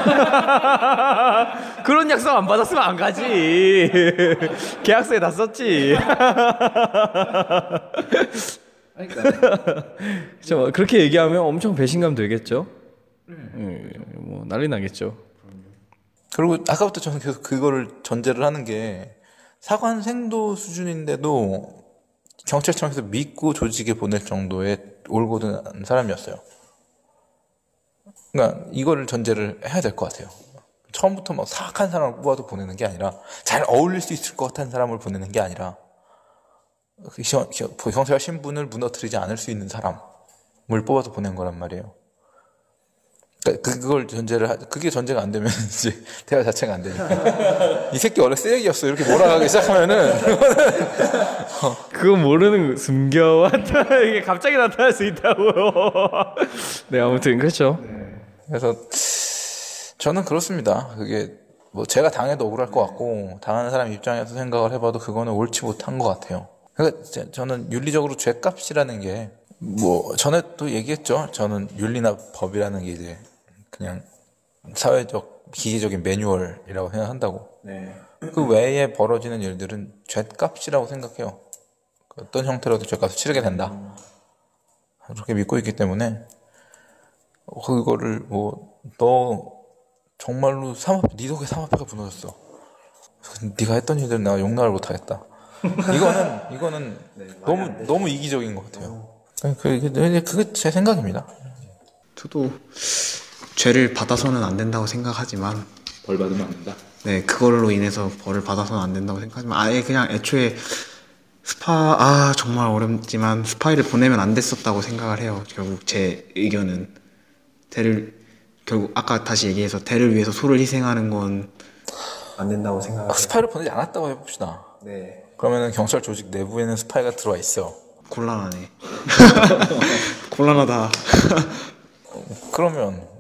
그런 약속 안 받았으면 안 가지. 계약서에 다 썼지. 그렇죠. 그렇게 얘기하면 엄청 배신감 들겠죠? 음, 뭐 난리 나겠죠. 그리고 아까부터 저는 계속 그거를 전제를 하는 게 사관생도 수준인데도 경찰청에서 믿고 조직에 보낼 정도의 올곧은 사람이었어요. 그러니까 이거를 전제를 해야 될 것 같아요. 처음부터 막 사악한 사람을 뽑아도 보내는 게 아니라 잘 어울릴 수 있을 것 같은 사람을 보내는 게 아니라 경찰 신분을 무너뜨리지 않을 수 있는 사람을 뽑아서 보낸 거란 말이에요. 그러니까 그걸 전제를 하, 그게 전제가 안 되면 이제 대화 자체가 안 되니까 이 새끼 원래 쓰레기였어 이렇게 몰아가기 시작하면은 그건 모르는 거 숨겨왔다. 이게 갑자기 나타날 수 있다고요. 네 아무튼 그렇죠. 그래서 저는 그렇습니다. 그게 뭐 제가 당해도 억울할 것 같고 당하는 사람 입장에서 생각을 해봐도 그거는 옳지 못한 것 같아요. 그러니까 저는 윤리적으로 죄값이라는 게 뭐 전에 또 얘기했죠. 저는 윤리나 법이라는 게 이제 그냥 사회적 기계적인 매뉴얼이라고 생각한다고. 네. 그 외에 벌어지는 일들은 죄값이라고 생각해요. 어떤 형태로도 죄값을 치르게 된다. 그렇게 믿고 있기 때문에 그거를 뭐 너 정말로 삼합 네 덕에 삼합회가 무너졌어. 네가 했던 일들은 내가 용납을 못하겠다. 이거는 이거는 네, 너무 너무 이기적인 것 같아요. 그게 그게 제 생각입니다. 저도 죄를 받아서는 안 된다고 생각하지만 벌 받으면 안 된다. 네 그걸로 인해서 벌을 받아서는 안 된다고 생각하지만 아예 그냥 애초에 스파 아 정말 어렵지만 스파이를 보내면 안 됐었다고 생각을 해요. 결국 제 의견은 대를 결국 아까 다시 얘기해서 대를 위해서 소를 희생하는 건 안 된다고 생각해요. 스파이를 보내지 않았다고 해봅시다. 네. 그러면은 경찰 조직 내부에는 스파이가 들어와 있어. 곤란하네. 곤란하다. 그러면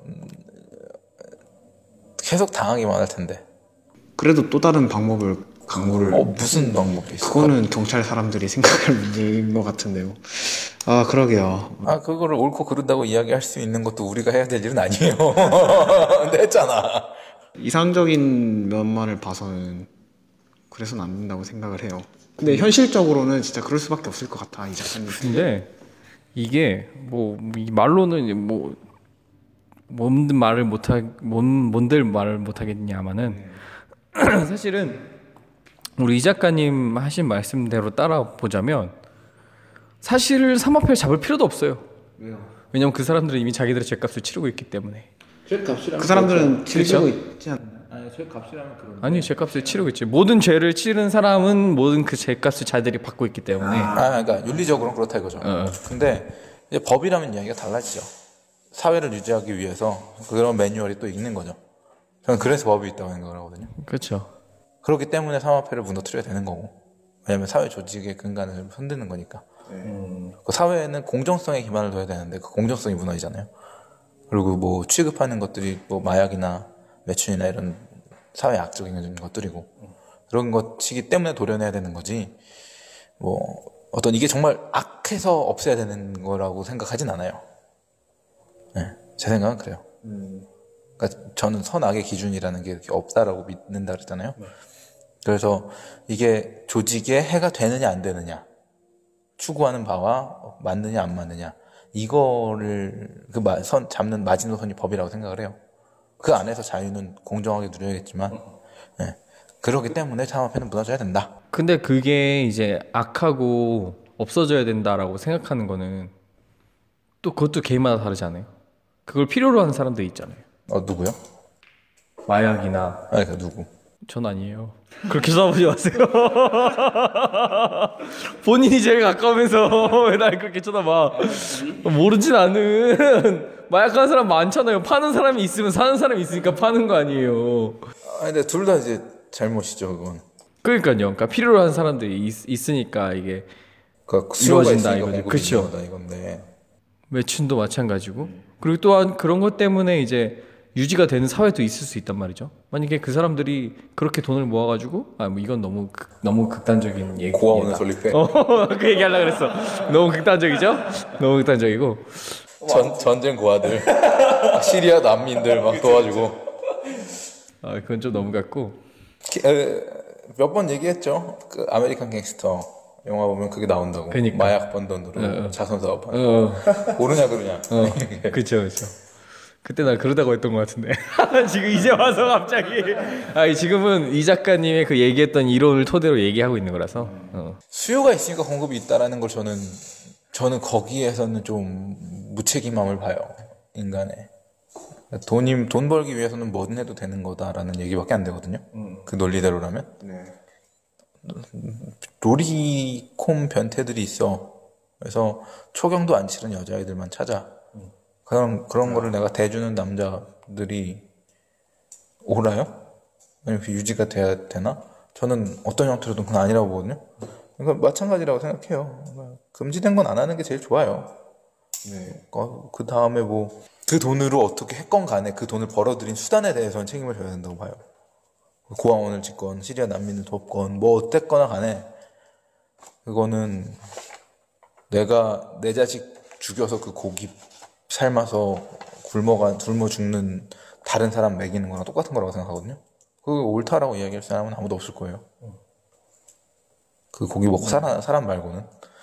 계속 당하기만 할 텐데. 그래도 또 다른 방법을 강구를. 어 무슨 방법이 있을까? 그거는 경찰 사람들이 생각할 문제인 것 같은데요. 아 그러게요. 아 그거를 옳고 그르다고 이야기할 수 있는 것도 우리가 해야 될 일은 아니에요. 근데 했잖아. 이상적인 면만을 봐서는 그래서는 안 된다고 생각을 해요. 근데 현실적으로는 진짜 그럴 수밖에 없을 것 같아 이 작가님. 근데 이게 뭐 이 말로는 뭐 뭔 말을 못하 뭔 뭔들 말을 못하겠냐마는 사실은 우리 이 작가님 하신 말씀대로 따라 보자면 사실 삼합회를 잡을 필요도 없어요. 왜요? 왜냐면 그 사람들은 이미 자기들의 죄값을 치르고 있기 때문에. 죄값이라면 그 사람들은 즐기고 있지 않나? 아니 죄값이라면 그런. 아니 죄값을 치르고 있지. 모든 죄를 치른 사람은 모든 그 죄값을 자들이 받고 있기 때문에. 아 그러니까 윤리적으로는 그렇다 이거죠. 어. 근데 이제 법이라면 이야기가 달라지죠. 사회를 유지하기 위해서 그런 매뉴얼이 또 있는 거죠. 저는 그래서 법이 있다고 생각을 하거든요. 그렇죠. 그렇기 때문에 사모화폐를 무너뜨려야 되는 거고, 왜냐면 사회 조직의 근간을 흔드는 거니까. 음. 그 사회에는 공정성에 기반을 둬야 되는데 그 공정성이 무너지잖아요. 그리고 뭐 취급하는 것들이 뭐 마약이나 매춘이나 이런 사회 악적인 것들이고 그런 것이기 때문에 도려내야 되는 거지. 뭐 어떤 이게 정말 악해서 없애야 되는 거라고 생각하진 않아요. 네, 제 생각은 그래요. 음. 그러니까 저는 선악의 기준이라는 게 이렇게 없다라고 믿는다 그랬잖아요. 네. 그래서 이게 조직에 해가 되느냐 안 되느냐, 추구하는 바와 맞느냐 안 맞느냐, 이거를 그 선 잡는 마지노선이 법이라고 생각을 해요. 그 안에서 자유는 공정하게 누려야겠지만, 네. 그렇기 때문에 사모화폐는 무너져야 된다. 근데 그게 이제 악하고 없어져야 된다라고 생각하는 거는 또 그것도 개인마다 다르지 않아요? 그걸 필요로 하는 사람들이 있잖아요. 어, 누구요? 마약이나. 아니, 그 누구? 전 아니에요. 그렇게 쳐다보지 마세요. 본인이 제일 가까우면서 왜 날 그렇게 쳐다봐? 모르진 않은. 마약하는 사람 많잖아요. 파는 사람이 있으면 사는 사람이 있으니까 파는 거 아니에요. 아니, 근데 둘 다 이제 잘못이죠, 그건. 그러니까요. 그러니까 필요로 하는 사람들이 있, 있으니까 이게 그러니까 수요가 이루어진다 있으니까 이거죠. 공급이 그렇죠. 있는 이건데. 매춘도 마찬가지고. 그리고 또한 그런 것 때문에 이제 유지가 되는 사회도 있을 수 있단 말이죠. 만약에 그 사람들이 그렇게 돈을 모아가지고, 아, 뭐 이건 너무 극, 너무 극단적인 얘기. 고아원을 설립해. 어, 그 얘기 하려고 그랬어. 너무 극단적이죠? 너무 극단적이고. 전, 전쟁 고아들. 시리아 난민들 막 도와주고. 아, 그건 좀 너무 같고. 몇 번 얘기했죠. 그 아메리칸 갱스터 영화 보면 그게 나온다고. 그러니까. 마약 번 돈으로 어, 어. 자선 사업하는. 어, 모르냐 그러냐. 어, 그쵸, 그쵸. 그때 나 그러다고 했던 것 같은데. 지금 이제 와서 갑자기. 아, 지금은 이 작가님의 그 얘기했던 이론을 토대로 얘기하고 있는 거라서. 어. 수요가 있으니까 공급이 있다라는 걸 저는 저는 거기에서는 좀 무책임함을 봐요. 인간의. 돈이 돈 벌기 위해서는 뭐든 해도 되는 거다라는 얘기밖에 안 되거든요. 음. 그 논리대로라면. 네. 로리콤 변태들이 있어. 그래서 초경도 안 치른 여자아이들만 찾아. 음. 그런 그런 네. 거를 내가 대주는 남자들이 오라요? 아니면 그 유지가 돼야 되나? 저는 어떤 형태로든 그건 아니라고 보거든요. 그러니까 마찬가지라고 생각해요. 금지된 건 안 하는 게 제일 좋아요. 네. 어, 그 다음에 뭐 그 돈으로 어떻게 했건 간에 그 돈을 벌어들인 수단에 대해서는 책임을 져야 된다고 봐요. 고아원을 짓건 시리아 난민을 돕건 뭐 어땠거나 간에 그거는 내가 내 자식 죽여서 그 고기 삶아서 굶어가 굶어 죽는 다른 사람 먹이는 거랑 똑같은 거라고 생각하거든요. 그거 옳다라고 이야기할 사람은 아무도 없을 거예요. 그 고기 먹고 살아 사람 말고는.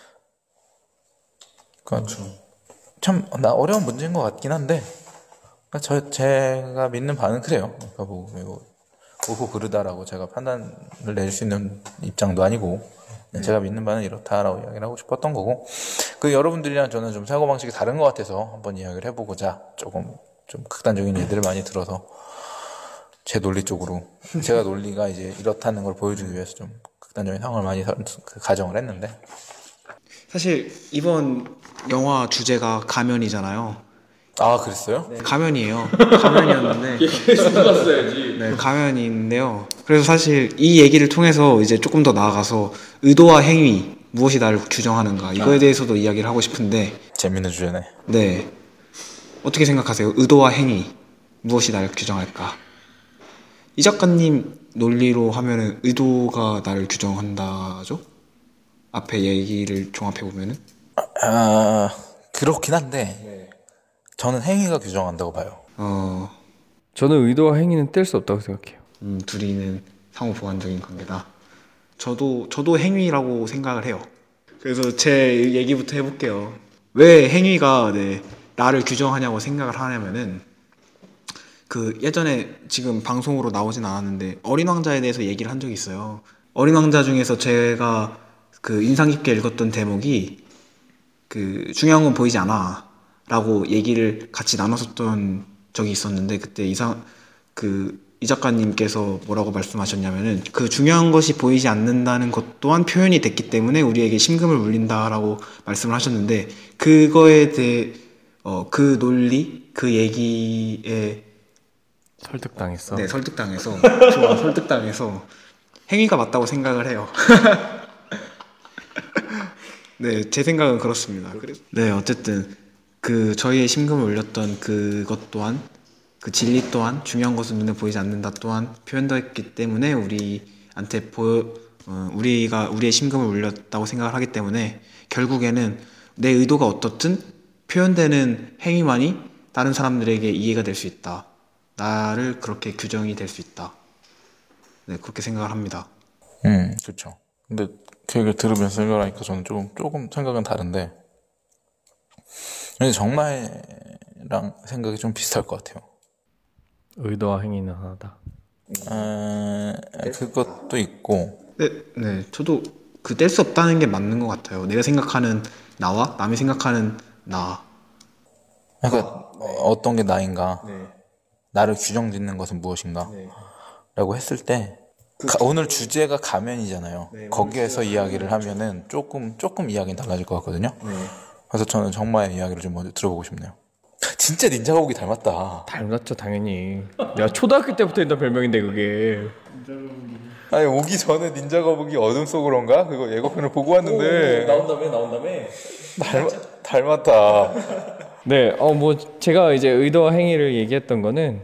그러니까 참 나 어려운 문제인 것 같긴 한데, 그러니까 저 제가 믿는 바는 그래요. 그러니까 뭐 옳고 그르다라고 제가 판단을 내릴 수 있는 입장도 아니고, 제가 믿는 바는 이렇다라고 이야기를 하고 싶었던 거고, 그 여러분들이랑 저는 좀 사고 방식이 다른 것 같아서 한번 이야기를 해보고자 조금 좀 극단적인 예들을 많이 들어서 제 논리 쪽으로 제가 논리가 이제 이렇다는 걸 보여주기 위해서 좀 극단적인 상황을 많이 가정을 했는데. 사실 이번 영화 주제가 가면이잖아요. 아, 그랬어요? 네, 가면이에요. 가면이었는데. 네, 가면인데요. 그래서 사실 이 얘기를 통해서 이제 조금 더 나아가서 의도와 행위, 무엇이 나를 규정하는가, 이거에 대해서도 이야기를 하고 싶은데. 재밌는 주제네. 네. 어떻게 생각하세요? 의도와 행위, 무엇이 나를 규정할까? 이 작가님 논리로 하면은 의도가 나를 규정한다죠? 앞에 얘기를 종합해보면은? 아, 그렇긴 한데, 네. 저는 행위가 규정한다고 봐요. 어. 저는 의도와 행위는 뗄 수 없다고 생각해요. 음, 둘이는 상호 보완적인 관계다. 저도, 저도 행위라고 생각을 해요. 그래서 제 얘기부터 해볼게요. 왜 행위가, 네, 나를 규정하냐고 생각을 하냐면은, 그, 예전에 지금 방송으로 나오진 않았는데, 어린 왕자에 대해서 얘기를 한 적이 있어요. 어린 왕자 중에서 제가 그 인상 깊게 읽었던 대목이 그 중요한 건 보이지 않아 라고 얘기를 같이 나눴었던 적이 있었는데, 그때 이상 그 이 이 작가님께서 뭐라고 말씀하셨냐면은 그 중요한 것이 보이지 않는다는 것 또한 표현이 됐기 때문에 우리에게 심금을 울린다라고 말씀을 하셨는데 그거에 대해 어, 그 논리, 그 얘기에 설득당했어. 네, 설득당해서 좋아, 설득당해서 행위가 맞다고 생각을 해요. 네, 제 생각은 그렇습니다. 네, 어쨌든 그 저희의 심금을 울렸던 그것 또한 그 진리 또한 중요한 것은 눈에 보이지 않는다 또한 표현됐기 때문에 우리한테 보여 어, 우리가 우리의 심금을 울렸다고 생각을 하기 때문에 결국에는 내 의도가 어떻든 표현되는 행위만이 다른 사람들에게 이해가 될 수 있다. 나를 그렇게 규정이 될 수 있다. 네, 그렇게 생각을 합니다. 음, 그렇죠. 근데 그 얘기를 들으면서 생각을 하니까 저는 조금 조금 생각은 다른데, 근데 정말랑 생각이 좀 비슷할 것 같아요. 의도와 행위는 하나다. 에, 그것도 있고. 네, 네, 저도 그 뗄 수 없다는 게 맞는 것 같아요. 내가 생각하는 나와 남이 생각하는 나. 그러니까 어떤 게 나인가, 네. 나를 규정짓는 것은 무엇인가 네. 라고 했을 때 가- 오늘 주제가 가면이잖아요. 네, 거기에서 이야기를 하면은 조금 조금 이야기는 달라질 것 같거든요. 네. 그래서 저는 정마의 이야기를 좀 먼저 들어보고 싶네요. 진짜 닌자 거북이 닮았다. 닮았죠 당연히. 내가 초등학교 때부터 했던 별명인데 그게. 아니 오기 전에 닌자 거북이 어둠 속으로인가 그거 예고편을 보고 왔는데 나온다며 나온다며. 닮, 닮았다. 네, 어 뭐 제가 이제 의도와 행위를 얘기했던 거는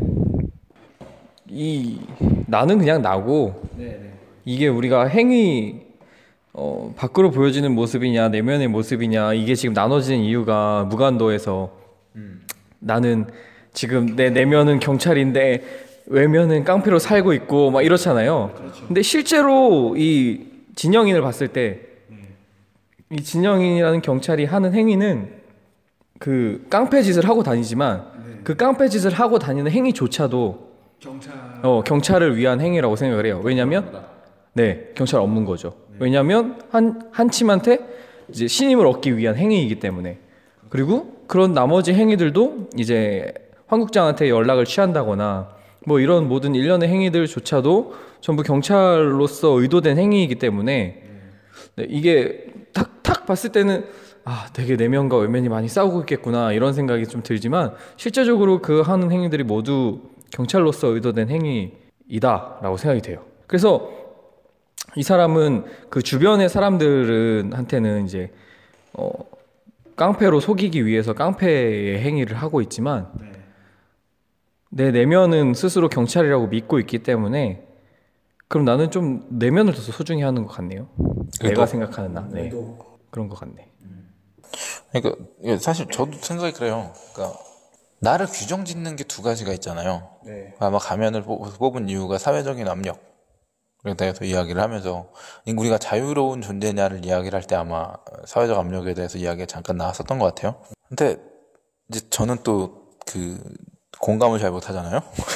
이 나는 그냥 나고 이게 우리가 행위 어 밖으로 보여지는 모습이냐 내면의 모습이냐 이게 지금 나눠지는 이유가 무간도에서 나는 지금 내 내면은 경찰인데 외면은 깡패로 살고 있고 막 이렇잖아요. 근데 실제로 이 진영인을 봤을 때 이 진영인이라는 경찰이 하는 행위는 그 깡패 짓을 하고 다니지만 그 깡패 짓을 하고 다니는 행위조차도 경찰. 어, 경찰을 위한 행위라고 생각을 해요. 왜냐면 네, 경찰 업무인 거죠. 왜냐면 한, 한 팀한테 이제 신임을 얻기 위한 행위이기 때문에. 그리고 그런 나머지 행위들도 이제 황국장한테 연락을 취한다거나 뭐 이런 모든 일련의 행위들조차도 전부 경찰로서 의도된 행위이기 때문에 네, 이게 탁, 탁 봤을 때는 아, 되게 내면과 외면이 많이 싸우고 있겠구나 이런 생각이 좀 들지만 실제적으로 그 하는 행위들이 모두 경찰로서 의도된 행위이다라고 생각이 돼요. 그래서 이 사람은 그 주변의 사람들은 한테는 이제 어, 깡패로 속이기 위해서 깡패의 행위를 하고 있지만 네. 내 내면은 스스로 경찰이라고 믿고 있기 때문에 그럼 나는 좀 내면을 더 소중히 하는 것 같네요. 내가 생각하는 나. 네. 그런 것 같네. 그러니까 이게 사실 저도 생각이 그래요. 그러니까 나를 규정짓는 게 두 가지가 있잖아요. 네. 아마 가면을 뽑- 뽑은 이유가 사회적인 압력. 그에 대해서 이야기를 하면서 우리가 자유로운 존재냐를 이야기를 할 때 아마 사회적 압력에 대해서 이야기가 잠깐 나왔었던 것 같아요. 근데 이제 저는 또 그 공감을 잘 못하잖아요.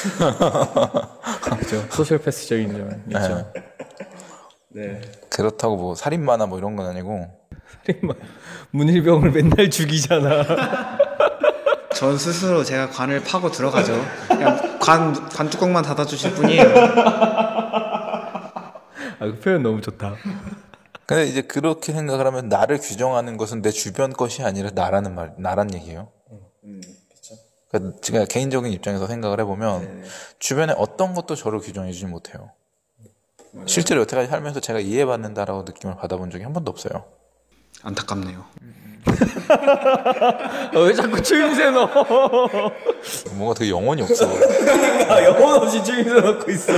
그렇죠. 소셜패스적인 점 있죠. 네. 그렇다고 뭐 살인마나 뭐 이런 건 아니고 살인마 문일병을 맨날 죽이잖아. 전 스스로 제가 관을 파고 들어가죠. 그냥 관, 관 뚜껑만 닫아주실 뿐이에요. 아, 그 표현 너무 좋다. 근데 이제 그렇게 생각을 하면 나를 규정하는 것은 내 주변 것이 아니라 나라는 말, 나란 얘기예요. 음, 그렇죠. 그러니까 제가 개인적인 입장에서 생각을 해보면 주변에 어떤 것도 저를 규정해주지 못해요. 실제로 여태까지 살면서 제가 이해받는다라고 느낌을 받아본 적이 한 번도 없어요. 안타깝네요. 어, 왜 자꾸 추임새 넣어? 뭔가 되게 영혼이 없어. 아, 영혼 없이 추임새 넣고 있어.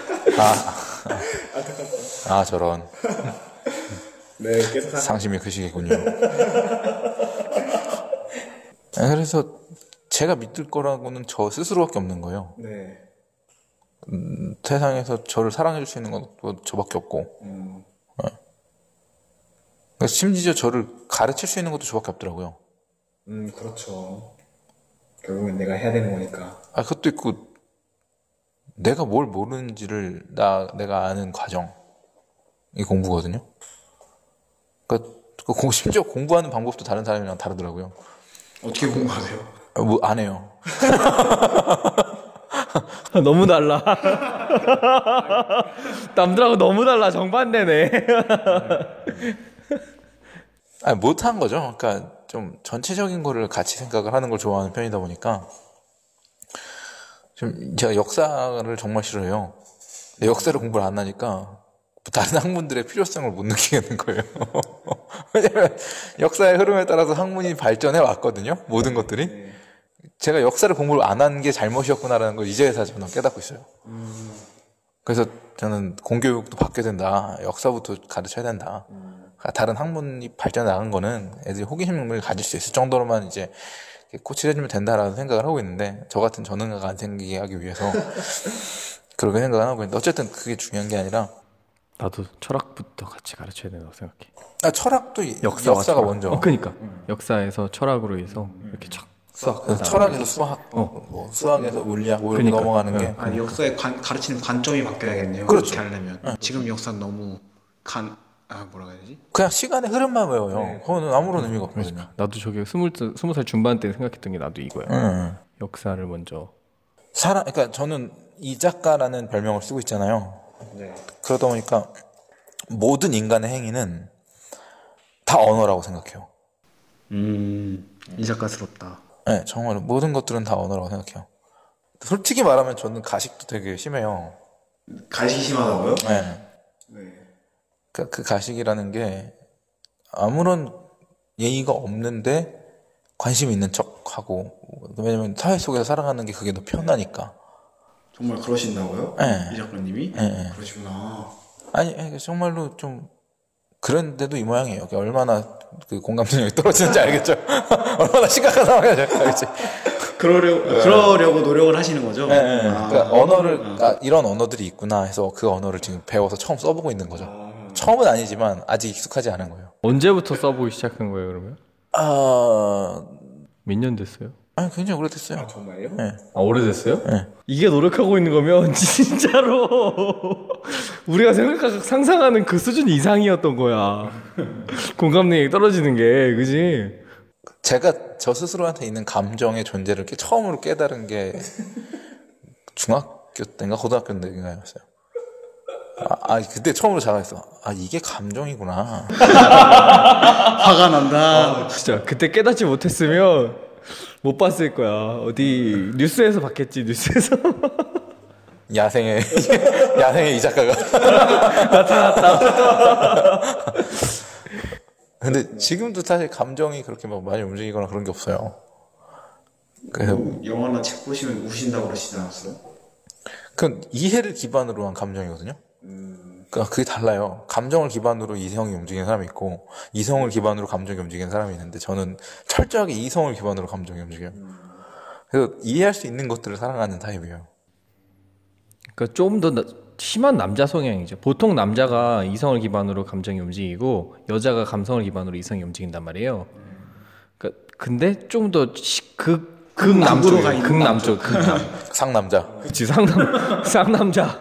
아, 아 저런 네, 계속 상심이 크시겠군요. 그래서 제가 믿을 거라고는 저 스스로밖에 없는 거예요. 네. 음, 세상에서 저를 사랑해줄 수 있는 것도 저밖에 없고, 음. 네. 그러니까 심지어 저를 가르칠 수 있는 것도 저밖에 없더라고요. 음, 그렇죠. 결국엔 내가 해야 되는 거니까. 아, 그것도 있고, 내가 뭘 모르는지를 나, 내가 아는 과정이 공부거든요. 그러니까, 그 공- 심지어 공부하는 방법도 다른 사람이랑 다르더라고요. 어떻게 공부하세요? 아, 뭐, 안 해요. 너무 달라. 남들하고 너무 달라. 정반대네. 아니, 못한 거죠. 그러니까 좀 전체적인 거를 같이 생각을 하는 걸 좋아하는 편이다 보니까 좀 제가 역사를 정말 싫어해요. 역사를 공부를 안 하니까 다른 학문들의 필요성을 못 느끼겠는 거예요. 왜냐면 역사의 흐름에 따라서 학문이 발전해 왔거든요. 모든 것들이. 제가 역사를 공부를 안 한 게 잘못이었구나라는 걸 이제야 저는 깨닫고 있어요. 그래서 저는 공교육도 바뀌어야 된다. 역사부터 가르쳐야 된다. 다른 학문이 발전해 나간 거는 애들이 호기심을 가질 수 있을 정도로만 이제 코치를 해주면 된다라는 생각을 하고 있는데, 저 같은 전능가가 안 생기게 하기 위해서 그렇게 생각을 하고 있는데, 어쨌든 그게 중요한 게 아니라 나도 철학부터 같이 가르쳐야 된다고 생각해. 아, 철학도 역사와 역사가 철학. 먼저. 어, 그러니까 음. 역사에서 철학으로 해서 이렇게 촥 수학. 그래서 철학에서 수학, 어. 뭐 수학에서 물리학, 뭐 이렇게 그러니까. 넘어가는 게. 아니 역사의 관, 가르치는 관점이 바뀌어야겠네요. 그렇죠. 그렇게 하려면 지금 역사는 너무 간 아 뭐라고 해야 되지? 그냥 시간의 흐름만 외워요. 네. 그거는 아무런 의미가 없거든요. 나도 저게 스물 스무 살 중반 때 생각했던 게 나도 이거야. 음. 역사를 먼저. 사람, 그러니까 저는 이 작가라는 별명을 쓰고 있잖아요. 네. 그러다 보니까 모든 인간의 행위는 다 언어라고 생각해요. 음, 이 작가스럽다. 네, 정말 모든 것들은 다 언어라고 생각해요. 솔직히 말하면 저는 가식도 되게 심해요. 가식이 심하다고요? 네. 네. 그, 그 가식이라는 게 아무런 예의가 없는데 관심 있는 척하고, 왜냐면 사회 속에서 살아가는 게 그게 더 편하니까. 정말 그러신다고요? 네. 이 작가님이? 네, 네. 그러시구나. 아니, 아니, 정말로 좀 그런데도 이 모양이에요. 얼마나 그 공감 능력이 떨어지는지 알겠죠? 얼마나 심각한 상황인지 알겠지? 그러려, 그러려고 노력을 하시는 거죠? 네, 네. 아, 그러니까 언어를, 아, 이런 언어들이 있구나 해서 그 언어를 지금 배워서 처음 써보고 있는 거죠. 아. 처음은 아니지만 아직 익숙하지 않은 거예요. 언제부터 써보기 시작한 거예요, 그러면? 아, 몇 년 됐어요? 아니, 굉장히 오래됐어요. 정말요? 네. 아, 오래됐어요? 네. 이게 노력하고 있는 거면 진짜로 우리가 생각하고 상상하는 그 수준 이상이었던 거야. 공감 능력이 떨어지는 게, 그지? 제가 저 스스로한테 있는 감정의 존재를 깨- 처음으로 깨달은 게 중학교 때인가 고등학교 때인가였어요. 아, 아, 그때 처음으로 자각했어. 아, 이게 감정이구나. 화가 난다. 진짜 그때 깨닫지 못했으면 못 봤을 거야. 어디 뉴스에서 봤겠지, 뉴스에서. 야생의 야생의 이 작가가 나타났다. 근데 지금도 사실 감정이 그렇게 막 많이 움직이거나 그런 게 없어요. 그래서 영화나 책 보시면 우신다고 그러시지 않았어요? 그 이해를 기반으로 한 감정이거든요. 그러니까 그게 달라요. 감정을 기반으로 이성이 움직이는 사람이 있고, 이성을 기반으로 감정이 움직이는 사람이 있는데, 저는 철저하게 이성을 기반으로 감정이 움직여요. 그래서 이해할 수 있는 것들을 사랑하는 타입이에요. 그러니까 좀 더 심한 남자 성향이죠. 보통 남자가 이성을 기반으로 감정이 움직이고 여자가 감성을 기반으로 이성이 움직인단 말이에요. 그러니까 근데 좀 더 극 극남쪽으로 가 있는 극남쪽, 극남. 상남자. 그치, 상남 쌍남자.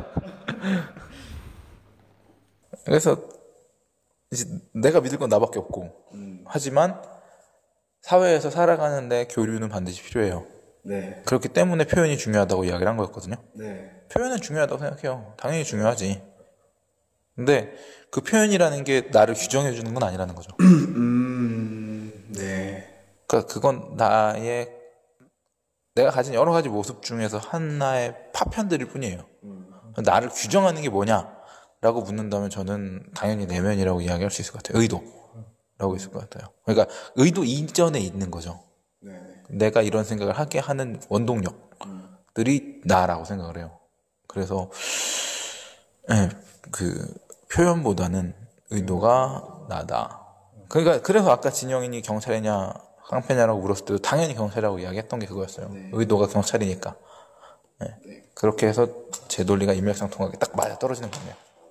그래서 이제 내가 믿을 건 나밖에 없고, 하지만 사회에서 살아가는데 교류는 반드시 필요해요. 네. 그렇기 때문에 표현이 중요하다고 이야기를 한 거였거든요. 네. 표현은 중요하다고 생각해요. 당연히 중요하지. 근데 그 표현이라는 게 나를 규정해 주는 건 아니라는 거죠. 음, 네. 그러니까 그건 나의 내가 가진 여러 가지 모습 중에서 하나의 파편들일 뿐이에요. 나를 규정하는 게 뭐냐라고 묻는다면 저는 당연히 내면이라고 이야기할 수 있을 것 같아요. 의도라고 있을 것 같아요. 그러니까 의도 이전에 있는 거죠. 네. 내가 이런 생각을 하게 하는 원동력들이 나라고 생각을 해요. 그래서 네, 그 표현보다는 의도가 나다. 그러니까 그래서 아까 진영이니 경찰이냐 깡패냐라고 물었을 때도 당연히 경찰이라고 이야기했던 게 그거였어요. 네. 의도가 경찰이니까. 네. 네. 그렇게 해서 제 논리가 일맥상통하게 딱 맞아 떨어지는 거네요.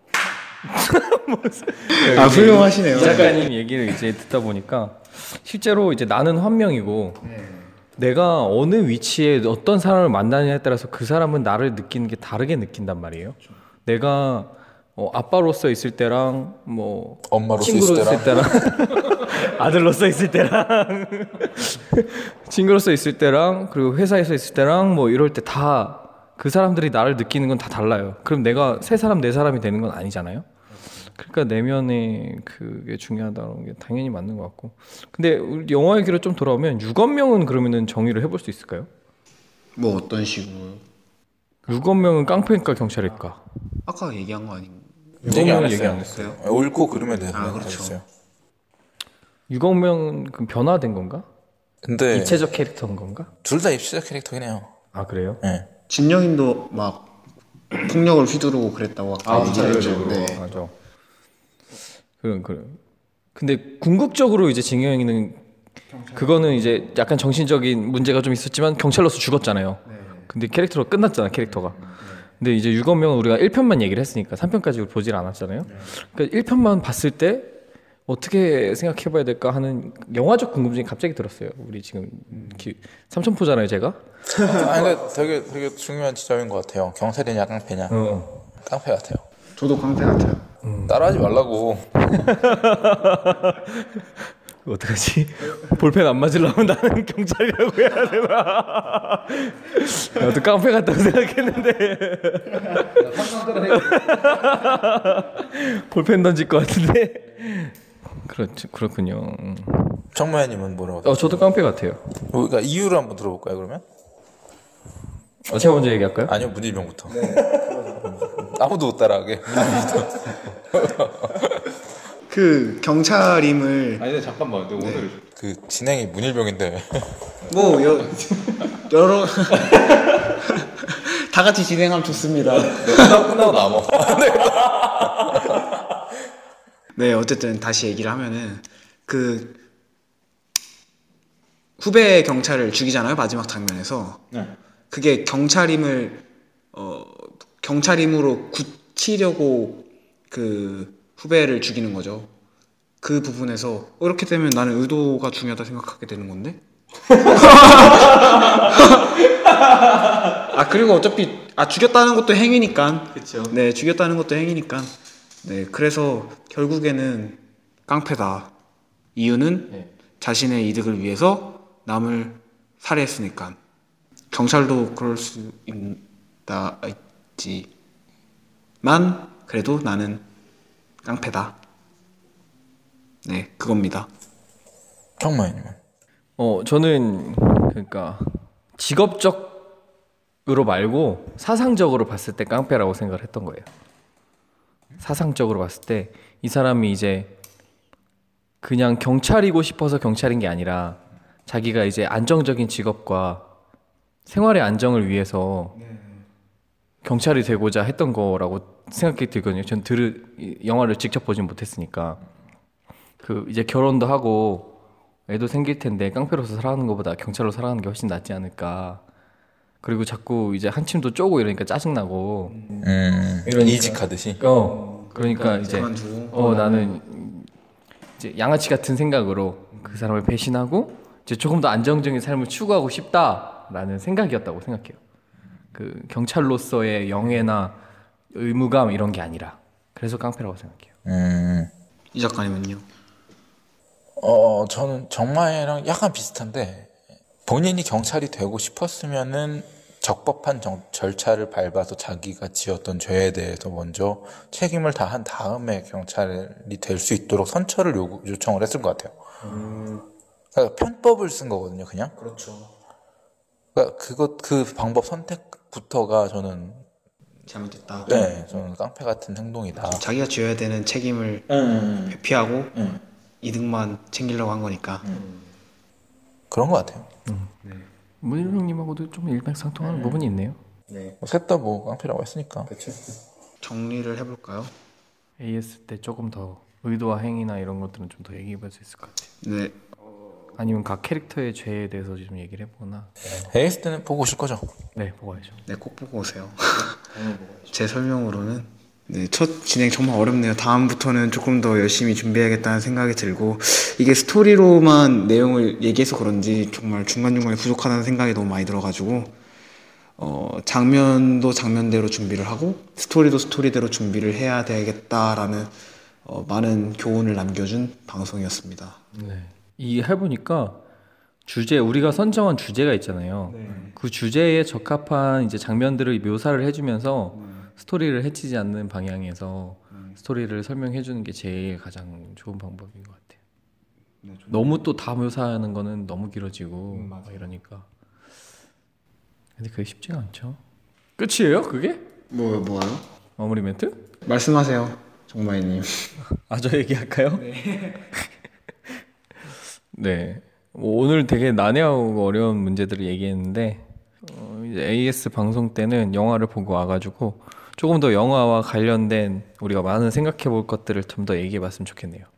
아, 훌륭하시네요. 이 작가님 얘기를 이제 듣다 보니까 실제로 이제 나는 한 명이고 네. 내가 어느 위치에 어떤 사람을 만나느냐에 따라서 그 사람은 나를 느끼는 게 다르게 느낀단 말이에요. 그렇죠. 내가 어, 아빠로서 있을 때랑 뭐 엄마로서 친구로 있을 때랑, 있을 때랑 아들로서 있을 때랑 친구로서 있을 때랑 그리고 회사에서 있을 때랑 뭐 이럴 때 다 그 사람들이 나를 느끼는 건 다 달라요. 그럼 내가 세 사람 네 사람이 되는 건 아니잖아요. 그러니까 내면의 그게 중요하다는 게 당연히 맞는 것 같고. 근데 우리 영화 얘기로 좀 돌아오면 유건명은 그러면은 정의를 해볼 수 있을까요? 뭐 어떤 식으로요? 유건명은 깡패일까 경찰일까? 아까 얘기한 거 아닌가? 얘기 안 유건명은 얘기 했어요. 안 했어요. 옳고 그름에 대해서 아, 얘기 그렇죠. 했어요. 유건명은 그 변화된 건가? 근데 입체적 캐릭터인 건가? 둘 다 입시적 캐릭터긴 해요. 아 그래요? 네. 진영인도 막 폭력을 휘두르고 그랬다고 아까 얘기를 했죠. 네. 맞아. 그럼 그래. 근데 궁극적으로 이제 징여행위는 그거는 이제 약간 정신적인 문제가 좀 있었지만 경찰로서 죽었잖아요. 근데 캐릭터로 끝났잖아 캐릭터가. 근데 이제 유건명은 우리가 일 편만 얘기를 했으니까 삼 편까지 보질 않았잖아요. 그러니까 일 편만 봤을 때 어떻게 생각해봐야 될까 하는 영화적 궁금증이 갑자기 들었어요. 우리 지금 기, 삼천포잖아요 제가. 아니 근데 되게 되게 중요한 지점인 것 같아요. 경찰이냐 깡패냐. 어. 깡패 같아요. 저도 깡패 같아요. 따라하지 말라고. 어떡하지? 볼펜 안 맞으려면 나는 경찰이라고 해야 되나? 나도 깡패 같다고 생각했는데 볼펜 던질 것 같은데. 그렇죠, 그렇군요. 정마야님은 뭐라고? 어, 저도 깡패 같아요. 그러니까 이유를 한번 들어볼까요 그러면? 어, 제가 먼저 얘기할까요? 아니요 문일병부터. 아무도 못 따라하게. 그 경찰임을 아니 근데 잠깐만. 근데 오늘 그 진행이 문일병인데. 뭐 여, 여러 다 같이 진행하면 좋습니다. 끝나고 끝나고 남어. 네, 어쨌든 다시 얘기를 하면은 그 후배 경찰을 죽이잖아요 마지막 장면에서. 네. 그게 경찰임을 어 경찰임으로 굳히려고 그 후배를 죽이는 거죠. 그 부분에서 이렇게 되면 나는 의도가 중요하다 생각하게 되는 건데. 아 그리고 어차피 아 죽였다는 것도 행위니까. 그렇죠. 네, 죽였다는 것도 행위니까. 네, 그래서 결국에는 깡패다. 이유는 네. 자신의 이득을 위해서 남을 살해했으니까. 경찰도 그럴 수 있다 있지만 그래도 나는 깡패다. 네, 그겁니다. 정마야님은? 어, 저는 그러니까 직업적으로 말고 사상적으로 봤을 때 깡패라고 생각을 했던 거예요. 사상적으로 봤을 때 이 사람이 이제 그냥 경찰이고 싶어서 경찰인 게 아니라 자기가 이제 안정적인 직업과 생활의 안정을 위해서 경찰이 되고자 했던 거라고 생각이 들거든요. 전 들을 영화를 직접 보진 못했으니까. 그 이제 결혼도 하고 애도 생길 텐데 깡패로서 살아가는 것보다 경찰로 살아가는 게 훨씬 낫지 않을까. 그리고 자꾸 이제 한침도 쪼고 이러니까 짜증나고. 음. 이러니까. 이직하듯이. 어. 그러니까 이제 그만두고. 어 나는 이제 양아치 같은 생각으로 그 사람을 배신하고 이제 조금 더 안정적인 삶을 추구하고 싶다라는 생각이었다고 생각해요. 그 경찰로서의 영예나 의무감 이런 게 아니라. 그래서 깡패라고 생각해요. 음. 이 작가님은요? 어 저는 정마야랑 약간 비슷한데 본인이 경찰이 되고 싶었으면은 적법한 정, 절차를 밟아서 자기가 지었던 죄에 대해서 먼저 책임을 다한 다음에 경찰이 될 수 있도록 선처를 요구, 요청을 했을 것 같아요. 음. 그러니까 편법을 쓴 거거든요, 그냥. 그렇죠. 그러니까 그것 그 방법 선택부터가 저는 잘못됐다. 네, 저는 깡패 같은 행동이다. 자기가 져야 되는 책임을 음. 회피하고 음. 이득만 챙기려고 한 거니까. 그런 것 같아요. 문일병님하고도 좀 일맥상통하는 부분이 있네요. 네. 셋 다 뭐 깡패라고 했으니까. 그렇죠. 정리를 해볼까요? 에이에스 때 조금 더 의도와 행위나 이런 것들은 좀 더 얘기해볼 수 있을 것 같아요. 네. 아니면 각 캐릭터의 죄에 대해서 좀 얘기를 해보거나. 에이에스 때는 보고 오실 거죠? 네, 보고 와야죠. 네, 꼭 보고 오세요. 제 설명으로는 네, 첫 진행 정말 어렵네요. 다음부터는 조금 더 열심히 준비해야겠다는 생각이 들고 이게 스토리로만 내용을 얘기해서 그런지 정말 중간중간에 부족하다는 생각이 너무 많이 들어가지고 어, 장면도 장면대로 준비를 하고 스토리도 스토리대로 준비를 해야 되겠다라는 어, 많은 교훈을 남겨준 방송이었습니다. 네. 이 해보니까 주제 우리가 선정한 주제가 있잖아요. 그 그 주제에 적합한 이제 장면들을 묘사를 해주면서 음. 스토리를 해치지 않는 방향에서 음. 스토리를 설명해주는 게 제일 가장 좋은 방법인 것 같아요. 네, 좀- 너무 또 다 묘사하는 거는 너무 길어지고 음, 막 맞아요. 이러니까. 근데 그게 쉽지가 않죠. 끝이에요, 그게? 뭐 뭐요? 마무리 멘트? 말씀하세요, 정마이님. 아, 저 얘기할까요? 네. 네. 뭐 오늘 되게 난해하고 어려운 문제들을 얘기했는데 어, 이제 에이에스 방송 때는 영화를 보고 와가지고 조금 더 영화와 관련된 우리가 많은 생각해 볼 것들을 좀 더 얘기해 봤으면 좋겠네요.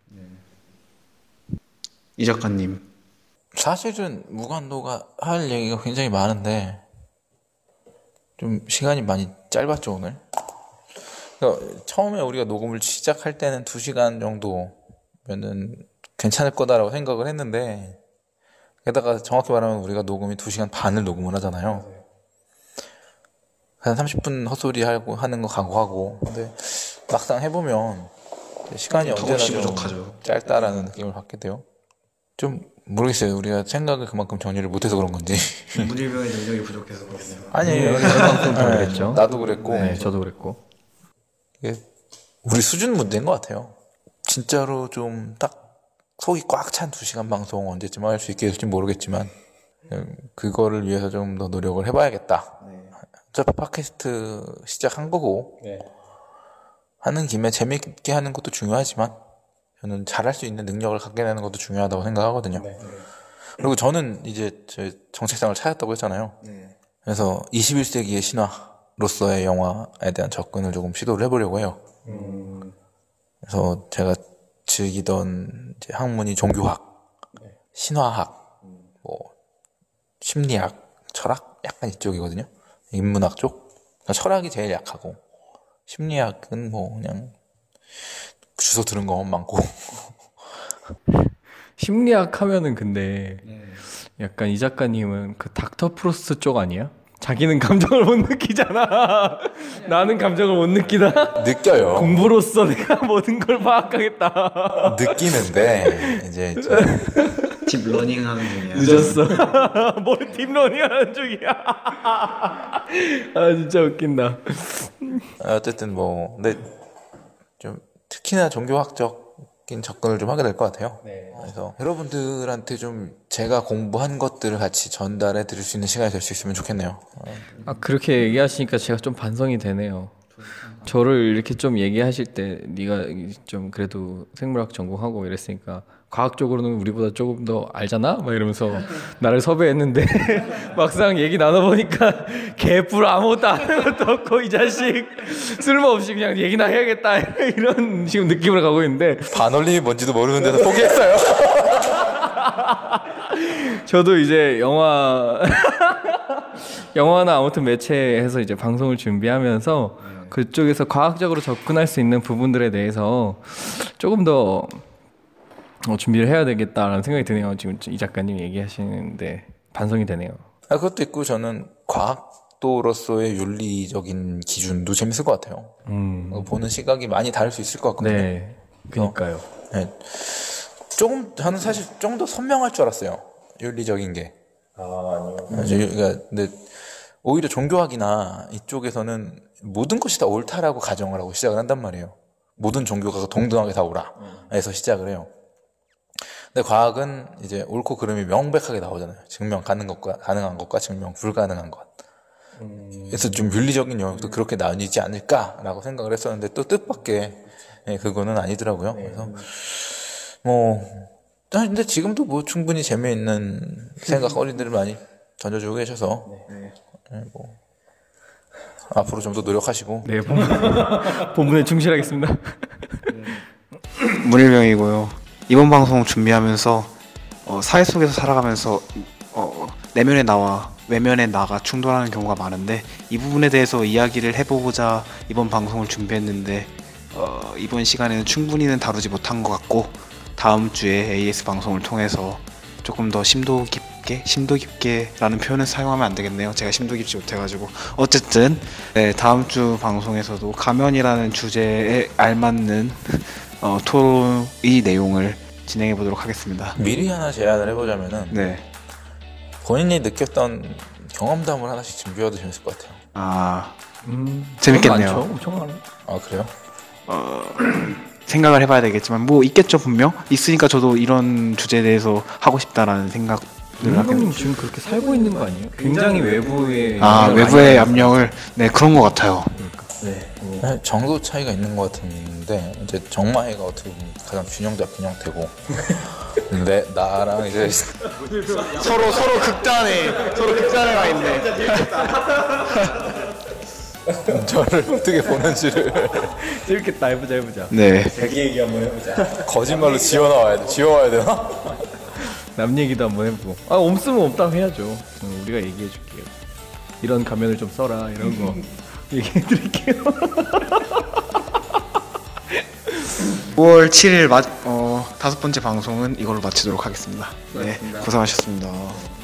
이 작가님. 사실은 무관도가 할 얘기가 굉장히 많은데 좀 시간이 많이 짧았죠 오늘. 그러니까 처음에 우리가 녹음을 시작할 때는 두 시간 정도면은 괜찮을 거다라고 생각을 했는데 게다가 정확히 말하면 우리가 녹음이 두 시간 반을 녹음을 하잖아요. 한 삼십 분 헛소리 하고 하는 거 각오하고 근데 막상 해보면 시간이 언제나 턱없이 좀 부족하죠. 짧다라는 느낌을 받게 돼요. 좀 모르겠어요. 우리가 생각을 그만큼 정리를 못해서 그런 건지. 문일병의 능력이 부족해서 그렇네요. 아니에요. 방송 다 네, 그랬죠. 나도 그랬고 네, 저도 그랬고. 이게 우리 수준 문제인 것 같아요. 진짜로 좀 딱 속이 꽉 찬 두 시간 방송 언제쯤 할 수 있게 될지 모르겠지만 음, 그거를 위해서 좀 더 노력을 해봐야겠다. 네. 어차피 팟캐스트 시작한 거고 네. 하는 김에 재밌게 하는 것도 중요하지만 저는 잘할 수 있는 능력을 갖게 되는 것도 중요하다고 생각하거든요. 네. 그리고 저는 이제 제 정체성을 찾았다고 했잖아요. 네. 그래서 이십일 세기의 신화로서의 영화에 대한 접근을 조금 시도를 해보려고 해요. 음. 그래서 제가 즐기던 이제 학문이 종교학, 네. 신화학, 뭐 심리학, 철학 약간 이쪽이거든요. 인문학 쪽. 그러니까 철학이 제일 약하고 심리학은 뭐 그냥 주소 들은 것만 많고. 심리학 하면은 근데 네. 약간 이 작가님은 그 닥터 프로스트 쪽 아니야? 자기는 감정을 못 느끼잖아. 나는 감정을 못 느끼다. 느껴요. 공부로서 내가 모든 걸 파악하겠다. 느끼는데 이제 저 딥러닝 하는 중이야. 늦었어. 뭘 딥러닝 하는 중이야. 아 진짜 웃긴다. 어쨌든 뭐 근데 좀 특히나 종교학적인 접근을 좀 하게 될 것 같아요. 네. 그래서 여러분들한테 좀 제가 공부한 것들을 같이 전달해 드릴 수 있는 시간이 될 수 있으면 좋겠네요. 아 그렇게 얘기하시니까 제가 좀 반성이 되네요. 저를 이렇게 좀 얘기하실 때 네가 좀 그래도 생물학 전공하고 이랬으니까 과학적으로는 우리보다 조금 더 알잖아? 막 이러면서 나를 섭외했는데 막상 얘기 나눠보니까 개뿔 아무것도 아는 것도 없고 이 자식 쓸모없이 그냥 얘기나 해야겠다 이런 지금 느낌을 가고 있는데 반올림이 뭔지도 모르는데도 포기했어요. 저도 이제 영화 영화나 아무튼 매체에서 이제 방송을 준비하면서 그쪽에서 과학적으로 접근할 수 있는 부분들에 대해서 조금 더 어, 준비를 해야 되겠다라는 생각이 드네요. 지금 이 작가님 얘기하시는데 반성이 되네요. 아, 그것도 있고 저는 과학도로서의 윤리적인 기준도 재밌을 것 같아요. 음, 어, 보는 시각이 많이 다를 수 있을 것 같거든요. 네, 그니까요. 네. 조금 저는 사실 좀 더 선명할 줄 알았어요. 윤리적인 게. 아 아니요. 그러니까 근데 오히려 종교학이나 이쪽에서는 모든 것이 다 옳다라고 가정을 하고 시작을 한단 말이에요. 모든 종교가 동등하게 다 오라 해서 시작을 해요. 근데 과학은 이제 옳고 그름이 명백하게 나오잖아요. 증명 가능 것과 가능한 것과 증명 불가능한 것. 그래서 좀 윤리적인 영역도 그렇게 나뉘지 않을까라고 생각을 했었는데 또 뜻밖의 예, 그거는 아니더라고요. 그래서 뭐 아, 근데 지금도 뭐 충분히 재미있는 생각 어린들을 많이 던져주고 계셔서 예, 뭐 앞으로 좀 더 노력하시고 네, 본문, 본문에 충실하겠습니다. 문일병이고요. 이번 방송 준비하면서 어, 사회 속에서 살아가면서 어, 내면의 나와 외면의 나가 충돌하는 경우가 많은데 이 부분에 대해서 이야기를 해보고자 이번 방송을 준비했는데 어, 이번 시간에는 충분히는 다루지 못한 것 같고 다음 주에 에이에스 방송을 통해서 조금 더 심도 깊게 심도 깊게라는 표현을 사용하면 안 되겠네요. 제가 심도 깊지 못해가지고 어쨌든 네, 다음 주 방송에서도 가면이라는 주제에 알맞는 어, 토론의 내용을 진행해 보도록 하겠습니다. 미리 하나 제안을 해보자면은 네, 본인이 느꼈던 경험담을 하나씩 준비해도 재밌을 것 같아요. 아 음, 재밌겠네요. 많죠. 엄청 많아. 아 그래요? 생각을 해봐야 되겠지만 뭐 있겠죠 분명. 있으니까 저도 이런 주제에 대해서 하고 싶다라는 생각을 하게 윤동님 지금 그렇게 살고 있는 거 아니에요? 굉장히 외부의 아 영향을 외부의 많이 압력을 네 그런 것 같아요. 네. 뭐. 네, 정도 차이가 있는 것 같은데 이제 정마해가 어떻게 보면 가장 균형 잡힌 형태고 근데 나랑 이제 서로 서로 극단에 서로 극단에 가 있네. 저를 어떻게 보는지를 재밌겠다. 해보자 해보자. 네. 자기 얘기 한번 해보자. 거짓말로 지워 나와야 돼. 지워와야 되나? 남 얘기도 한번 해보고. 아 없으면 없다고 해야죠. 어, 우리가 얘기해줄게요. 이런 가면을 좀 써라 이런 거 얘기해드릴게요. 구월 칠일 마, 어, 다섯 번째 방송은 이걸로 마치도록 하겠습니다. 네, 고생하셨습니다.